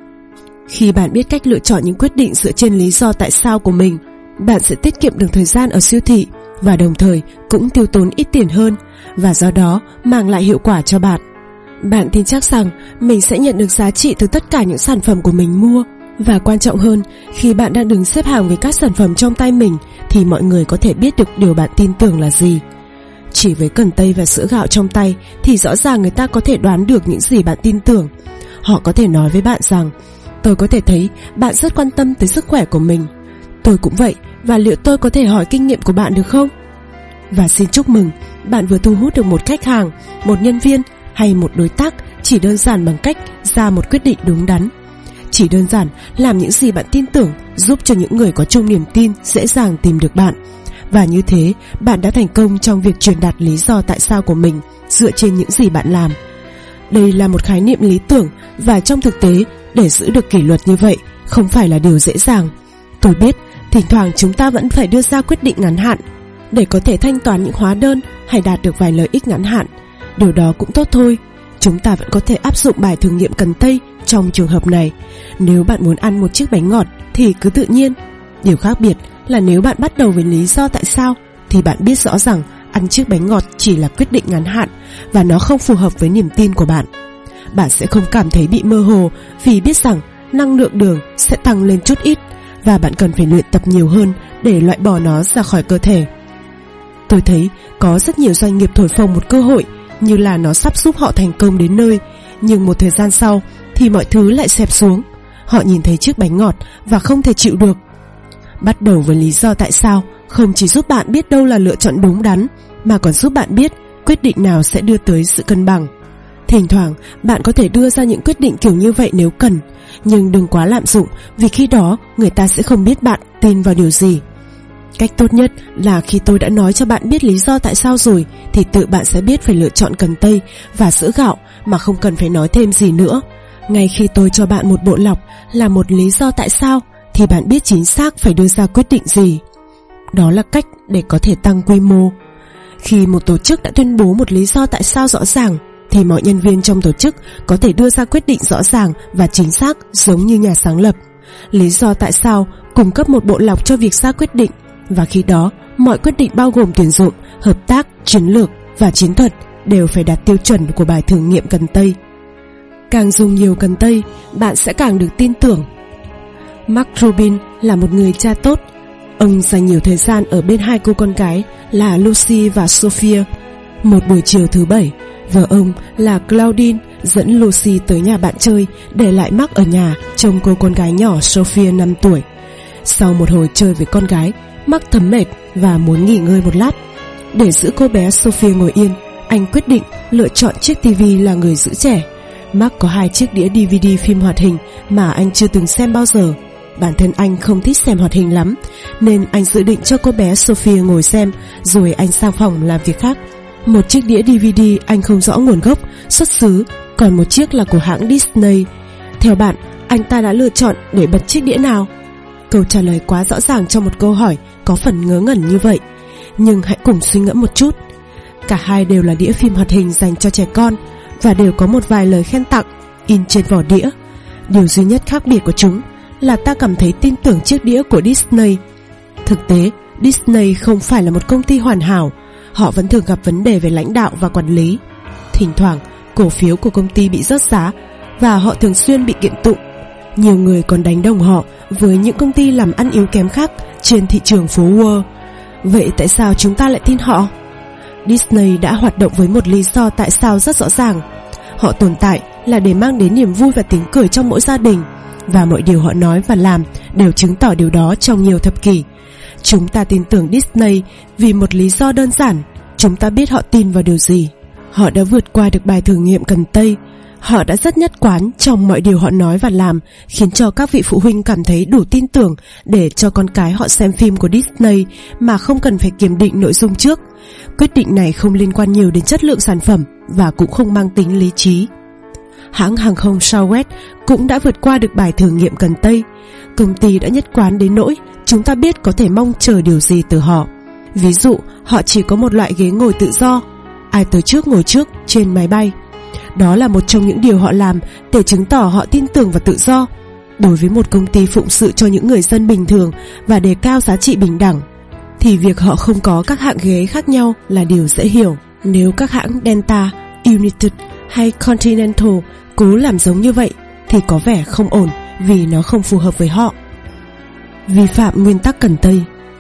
Khi bạn biết cách lựa chọn những quyết định dựa trên lý do tại sao của mình, bạn sẽ tiết kiệm được thời gian ở siêu thị và đồng thời cũng tiêu tốn ít tiền hơn, và do đó mang lại hiệu quả cho bạn. Bạn tin chắc rằng mình sẽ nhận được giá trị từ tất cả những sản phẩm của mình mua. Và quan trọng hơn, khi bạn đang đứng xếp hàng với các sản phẩm trong tay mình thì mọi người có thể biết được điều bạn tin tưởng là gì. Chỉ với cần tây và sữa gạo trong tay thì rõ ràng người ta có thể đoán được những gì bạn tin tưởng. Họ có thể nói với bạn rằng, tôi có thể thấy bạn rất quan tâm tới sức khỏe của mình. Tôi cũng vậy, và liệu tôi có thể hỏi kinh nghiệm của bạn được không? Và xin chúc mừng, bạn vừa thu hút được một khách hàng, một nhân viên hay một đối tác chỉ đơn giản bằng cách ra một quyết định đúng đắn. chỉ đơn giản làm những gì bạn tin tưởng, giúp cho những người có chung niềm tin dễ dàng tìm được bạn. Và như thế, bạn đã thành công trong việc truyền đạt lý do tại sao của mình dựa trên những gì bạn làm. Đây là một khái niệm lý tưởng, và trong thực tế, để giữ được kỷ luật như vậy không phải là điều dễ dàng. Tôi biết, thỉnh thoảng chúng ta vẫn phải đưa ra quyết định ngắn hạn để có thể thanh toán những hóa đơn hay đạt được vài lợi ích ngắn hạn. Điều đó cũng tốt thôi. Chúng ta vẫn có thể áp dụng bài thử nghiệm cần tây trong trường hợp này. Nếu bạn muốn ăn một chiếc bánh ngọt thì cứ tự nhiên. Điều khác biệt là nếu bạn bắt đầu với lý do tại sao thì bạn biết rõ rằng ăn chiếc bánh ngọt chỉ là quyết định ngắn hạn và nó không phù hợp với niềm tin của bạn. Bạn sẽ không cảm thấy bị mơ hồ vì biết rằng năng lượng đường sẽ tăng lên chút ít và bạn cần phải luyện tập nhiều hơn để loại bỏ nó ra khỏi cơ thể. Tôi thấy có rất nhiều doanh nghiệp thổi phồng một cơ hội như là nó sắp giúp họ thành công đến nơi, nhưng một thời gian sau thì mọi thứ lại xẹp xuống. Họ nhìn thấy chiếc bánh ngọt và không thể chịu được. Bắt đầu với lý do tại sao không chỉ giúp bạn biết đâu là lựa chọn đúng đắn, mà còn giúp bạn biết quyết định nào sẽ đưa tới sự cân bằng. Thỉnh thoảng bạn có thể đưa ra những quyết định kiểu như vậy nếu cần, nhưng đừng quá lạm dụng, vì khi đó người ta sẽ không biết bạn tin vào điều gì. Cách tốt nhất là khi tôi đã nói cho bạn biết lý do tại sao rồi thì tự bạn sẽ biết phải lựa chọn cần tây và sữa gạo mà không cần phải nói thêm gì nữa. Ngay khi tôi cho bạn một bộ lọc là một lý do tại sao thì bạn biết chính xác phải đưa ra quyết định gì. Đó là cách để có thể tăng quy mô. Khi một tổ chức đã tuyên bố một lý do tại sao rõ ràng thì mọi nhân viên trong tổ chức có thể đưa ra quyết định rõ ràng và chính xác giống như nhà sáng lập. Lý do tại sao cung cấp một bộ lọc cho việc ra quyết định, và khi đó mọi quyết định bao gồm tuyển dụng, hợp tác, chiến lược và chiến thuật đều phải đạt tiêu chuẩn của bài thử nghiệm cần tây. Càng dùng nhiều cần tây, bạn sẽ càng được tin tưởng. Mark Rubin là một người cha tốt. Ông dành nhiều thời gian ở bên hai cô con gái là Lucy và Sophia. Một buổi chiều thứ bảy, vợ ông là Claudine dẫn Lucy tới nhà bạn chơi, để lại Mark ở nhà trông cô con gái nhỏ Sophia năm tuổi. Sau một hồi chơi với con gái, Mark thấm mệt và muốn nghỉ ngơi một lát. Để giữ cô bé Sophia ngồi yên, anh quyết định lựa chọn chiếc tivi là người giữ trẻ. Mark có hai chiếc đĩa đê vê đê phim hoạt hình mà anh chưa từng xem bao giờ. Bản thân anh không thích xem hoạt hình lắm, nên anh dự định cho cô bé Sophia ngồi xem, rồi anh sang phòng làm việc khác. Một chiếc đĩa đê vê đê anh không rõ nguồn gốc, xuất xứ, còn một chiếc là của hãng Disney. Theo bạn, anh ta đã lựa chọn để bật chiếc đĩa nào? Câu trả lời quá rõ ràng cho một câu hỏi có phần ngớ ngẩn như vậy. Nhưng hãy cùng suy ngẫm một chút. Cả hai đều là đĩa phim hoạt hình dành cho trẻ con và đều có một vài lời khen tặng in trên vỏ đĩa. Điều duy nhất khác biệt của chúng là ta cảm thấy tin tưởng chiếc đĩa của Disney. Thực tế, Disney không phải là một công ty hoàn hảo. Họ vẫn thường gặp vấn đề về lãnh đạo và quản lý. Thỉnh thoảng, cổ phiếu của công ty bị rớt giá và họ thường xuyên bị kiện tụng. Nhiều người còn đánh đồng họ với những công ty làm ăn yếu kém khác trên thị trường phố Wall. Vậy tại sao chúng ta lại tin họ? Disney đã hoạt động với một lý do tại sao rất rõ ràng. Họ tồn tại là để mang đến niềm vui và tiếng cười trong mỗi gia đình, và mọi điều họ nói và làm đều chứng tỏ điều đó trong nhiều thập kỷ. Chúng ta tin tưởng Disney vì một lý do đơn giản: chúng ta biết họ tin vào điều gì. Họ đã vượt qua được bài thử nghiệm cần tây. Họ đã rất nhất quán trong mọi điều họ nói và làm, khiến cho các vị phụ huynh cảm thấy đủ tin tưởng để cho con cái họ xem phim của Disney mà không cần phải kiểm định nội dung trước. Quyết định này không liên quan nhiều đến chất lượng sản phẩm và cũng không mang tính lý trí. Hãng hàng không Southwest cũng đã vượt qua được bài thử nghiệm cần tây. Công ty đã nhất quán đến nỗi chúng ta biết có thể mong chờ điều gì từ họ. Ví dụ, họ chỉ có một loại ghế ngồi tự do, ai tới trước ngồi trước trên máy bay. Đó là một trong những điều họ làm để chứng tỏ họ tin tưởng vào tự do. Đối với một công ty phụng sự cho những người dân bình thường và đề cao giá trị bình đẳng, thì việc họ không có các hạng ghế khác nhau là điều dễ hiểu. Nếu các hãng Delta, United hay Continental cố làm giống như vậy thì có vẻ không ổn, vì nó không phù hợp với họ. Vi phạm nguyên tắc cần tây.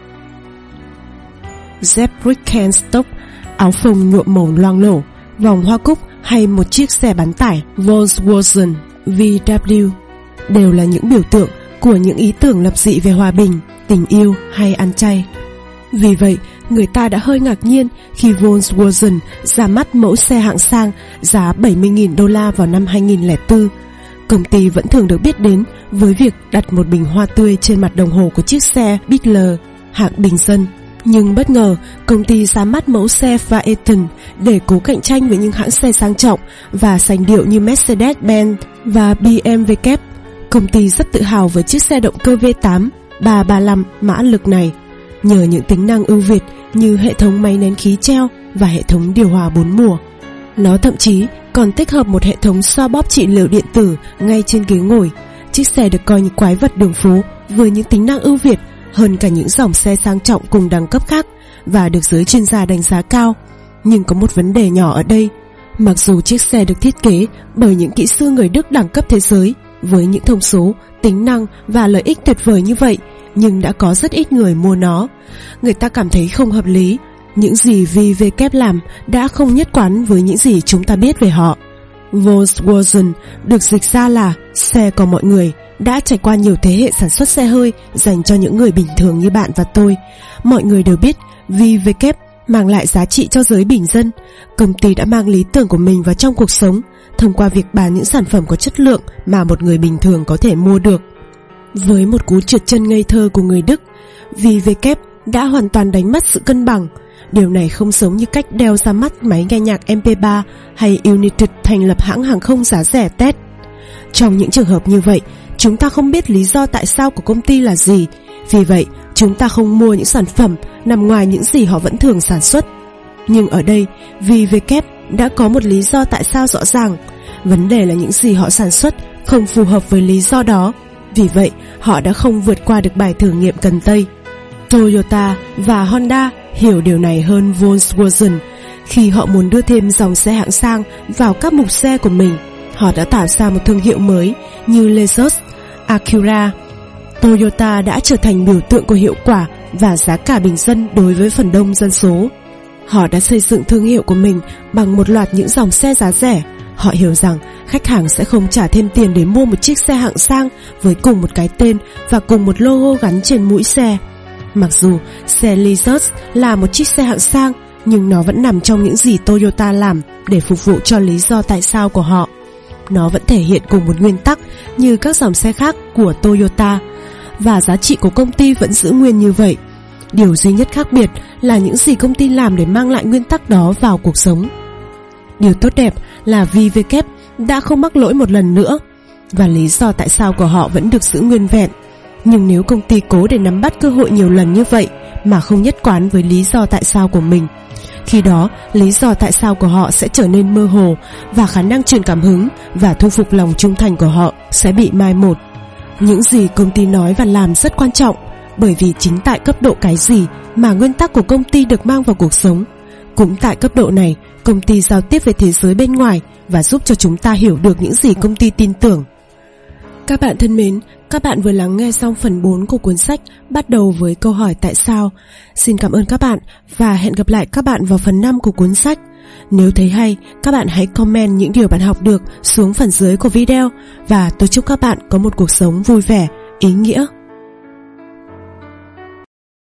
Dép Birkenstock, áo phông nhuộm màu loang lổ, vòng hoa cúc hay một chiếc xe bán tải Volkswagen vê vê đều là những biểu tượng của những ý tưởng lập dị về hòa bình, tình yêu hay ăn chay. Vì vậy, người ta đã hơi ngạc nhiên khi Volkswagen ra mắt mẫu xe hạng sang giá bảy mươi nghìn đô la vào năm hai nghìn lẻ bốn. Công ty vẫn thường được biết đến với việc đặt một bình hoa tươi trên mặt đồng hồ của chiếc xe Bigler hạng bình dân. Nhưng bất ngờ, công ty ra mắt mẫu xe Phaeton để cố cạnh tranh với những hãng xe sang trọng và sành điệu như Mercedes-Benz và bê em vê. Công ty rất tự hào với chiếc xe động cơ V tám ba trăm ba mươi lăm mã lực này, nhờ những tính năng ưu việt như hệ thống máy nén khí treo và hệ thống điều hòa bốn mùa. Nó thậm chí còn tích hợp một hệ thống xoa bóp trị liệu điện tử ngay trên ghế ngồi. Chiếc xe được coi như quái vật đường phố với những tính năng ưu việt hơn cả những dòng xe sang trọng cùng đẳng cấp khác và được giới chuyên gia đánh giá cao. Nhưng có một vấn đề nhỏ ở đây. Mặc dù chiếc xe được thiết kế bởi những kỹ sư người Đức đẳng cấp thế giới với những thông số, tính năng và lợi ích tuyệt vời như vậy, nhưng đã có rất ít người mua nó. Người ta cảm thấy không hợp lý. Những gì vê vê làm đã không nhất quán với những gì chúng ta biết về họ. Volkswagen được dịch ra là xe của mọi người, đã trải qua nhiều thế hệ sản xuất xe hơi dành cho những người bình thường như bạn và tôi. Mọi người đều biết vê vê mang lại giá trị cho giới bình dân. Công ty đã mang lý tưởng của mình vào trong cuộc sống thông qua việc bán những sản phẩm có chất lượng mà một người bình thường có thể mua được. Với một cú trượt chân ngây thơ của người Đức, vê vê đã hoàn toàn đánh mất sự cân bằng. Điều này không giống như cách đeo ra mắt máy nghe nhạc em pê ba hay United thành lập hãng hàng không giá rẻ Ted. Trong những trường hợp như vậy, chúng ta không biết lý do tại sao của công ty là gì. Vì vậy, chúng ta không mua những sản phẩm nằm ngoài những gì họ vẫn thường sản xuất. Nhưng ở đây, vê vê đã có một lý do tại sao rõ ràng. Vấn đề là những gì họ sản xuất không phù hợp với lý do đó. Vì vậy, họ đã không vượt qua được bài thử nghiệm cần Tây. Toyota và Honda hiểu điều này hơn Volkswagen. Khi họ muốn đưa thêm dòng xe hạng sang vào các mục xe của mình, họ đã tạo ra một thương hiệu mới như Lexus, Acura. Toyota đã trở thành biểu tượng của hiệu quả và giá cả bình dân đối với phần đông dân số. Họ đã xây dựng thương hiệu của mình bằng một loạt những dòng xe giá rẻ. Họ hiểu rằng khách hàng sẽ không trả thêm tiền để mua một chiếc xe hạng sang với cùng một cái tên và cùng một logo gắn trên mũi xe. Mặc dù xe Lexus là một chiếc xe hạng sang, nhưng nó vẫn nằm trong những gì Toyota làm để phục vụ cho lý do tại sao của họ. Nó vẫn thể hiện cùng một nguyên tắc như các dòng xe khác của Toyota, và giá trị của công ty vẫn giữ nguyên như vậy. Điều duy nhất khác biệt là những gì công ty làm để mang lại nguyên tắc đó vào cuộc sống. Điều tốt đẹp là vê vê đã không mắc lỗi một lần nữa, và lý do tại sao của họ vẫn được giữ nguyên vẹn. Nhưng nếu công ty cố để nắm bắt cơ hội nhiều lần như vậy mà không nhất quán với lý do tại sao của mình, khi đó lý do tại sao của họ sẽ trở nên mơ hồ, và khả năng truyền cảm hứng và thu phục lòng trung thành của họ sẽ bị mai một. Những gì công ty nói và làm rất quan trọng, bởi vì chính tại cấp độ cái gì mà nguyên tắc của công ty được mang vào cuộc sống. Cũng tại cấp độ này, công ty giao tiếp với thế giới bên ngoài và giúp cho chúng ta hiểu được những gì công ty tin tưởng. Các bạn thân mến, các bạn vừa lắng nghe xong phần bốn của cuốn sách bắt đầu với câu hỏi tại sao. Xin cảm ơn các bạn và hẹn gặp lại các bạn vào phần năm của cuốn sách. Nếu thấy hay, các bạn hãy comment những điều bạn học được xuống phần dưới của video, và tôi chúc các bạn có một cuộc sống vui vẻ, ý nghĩa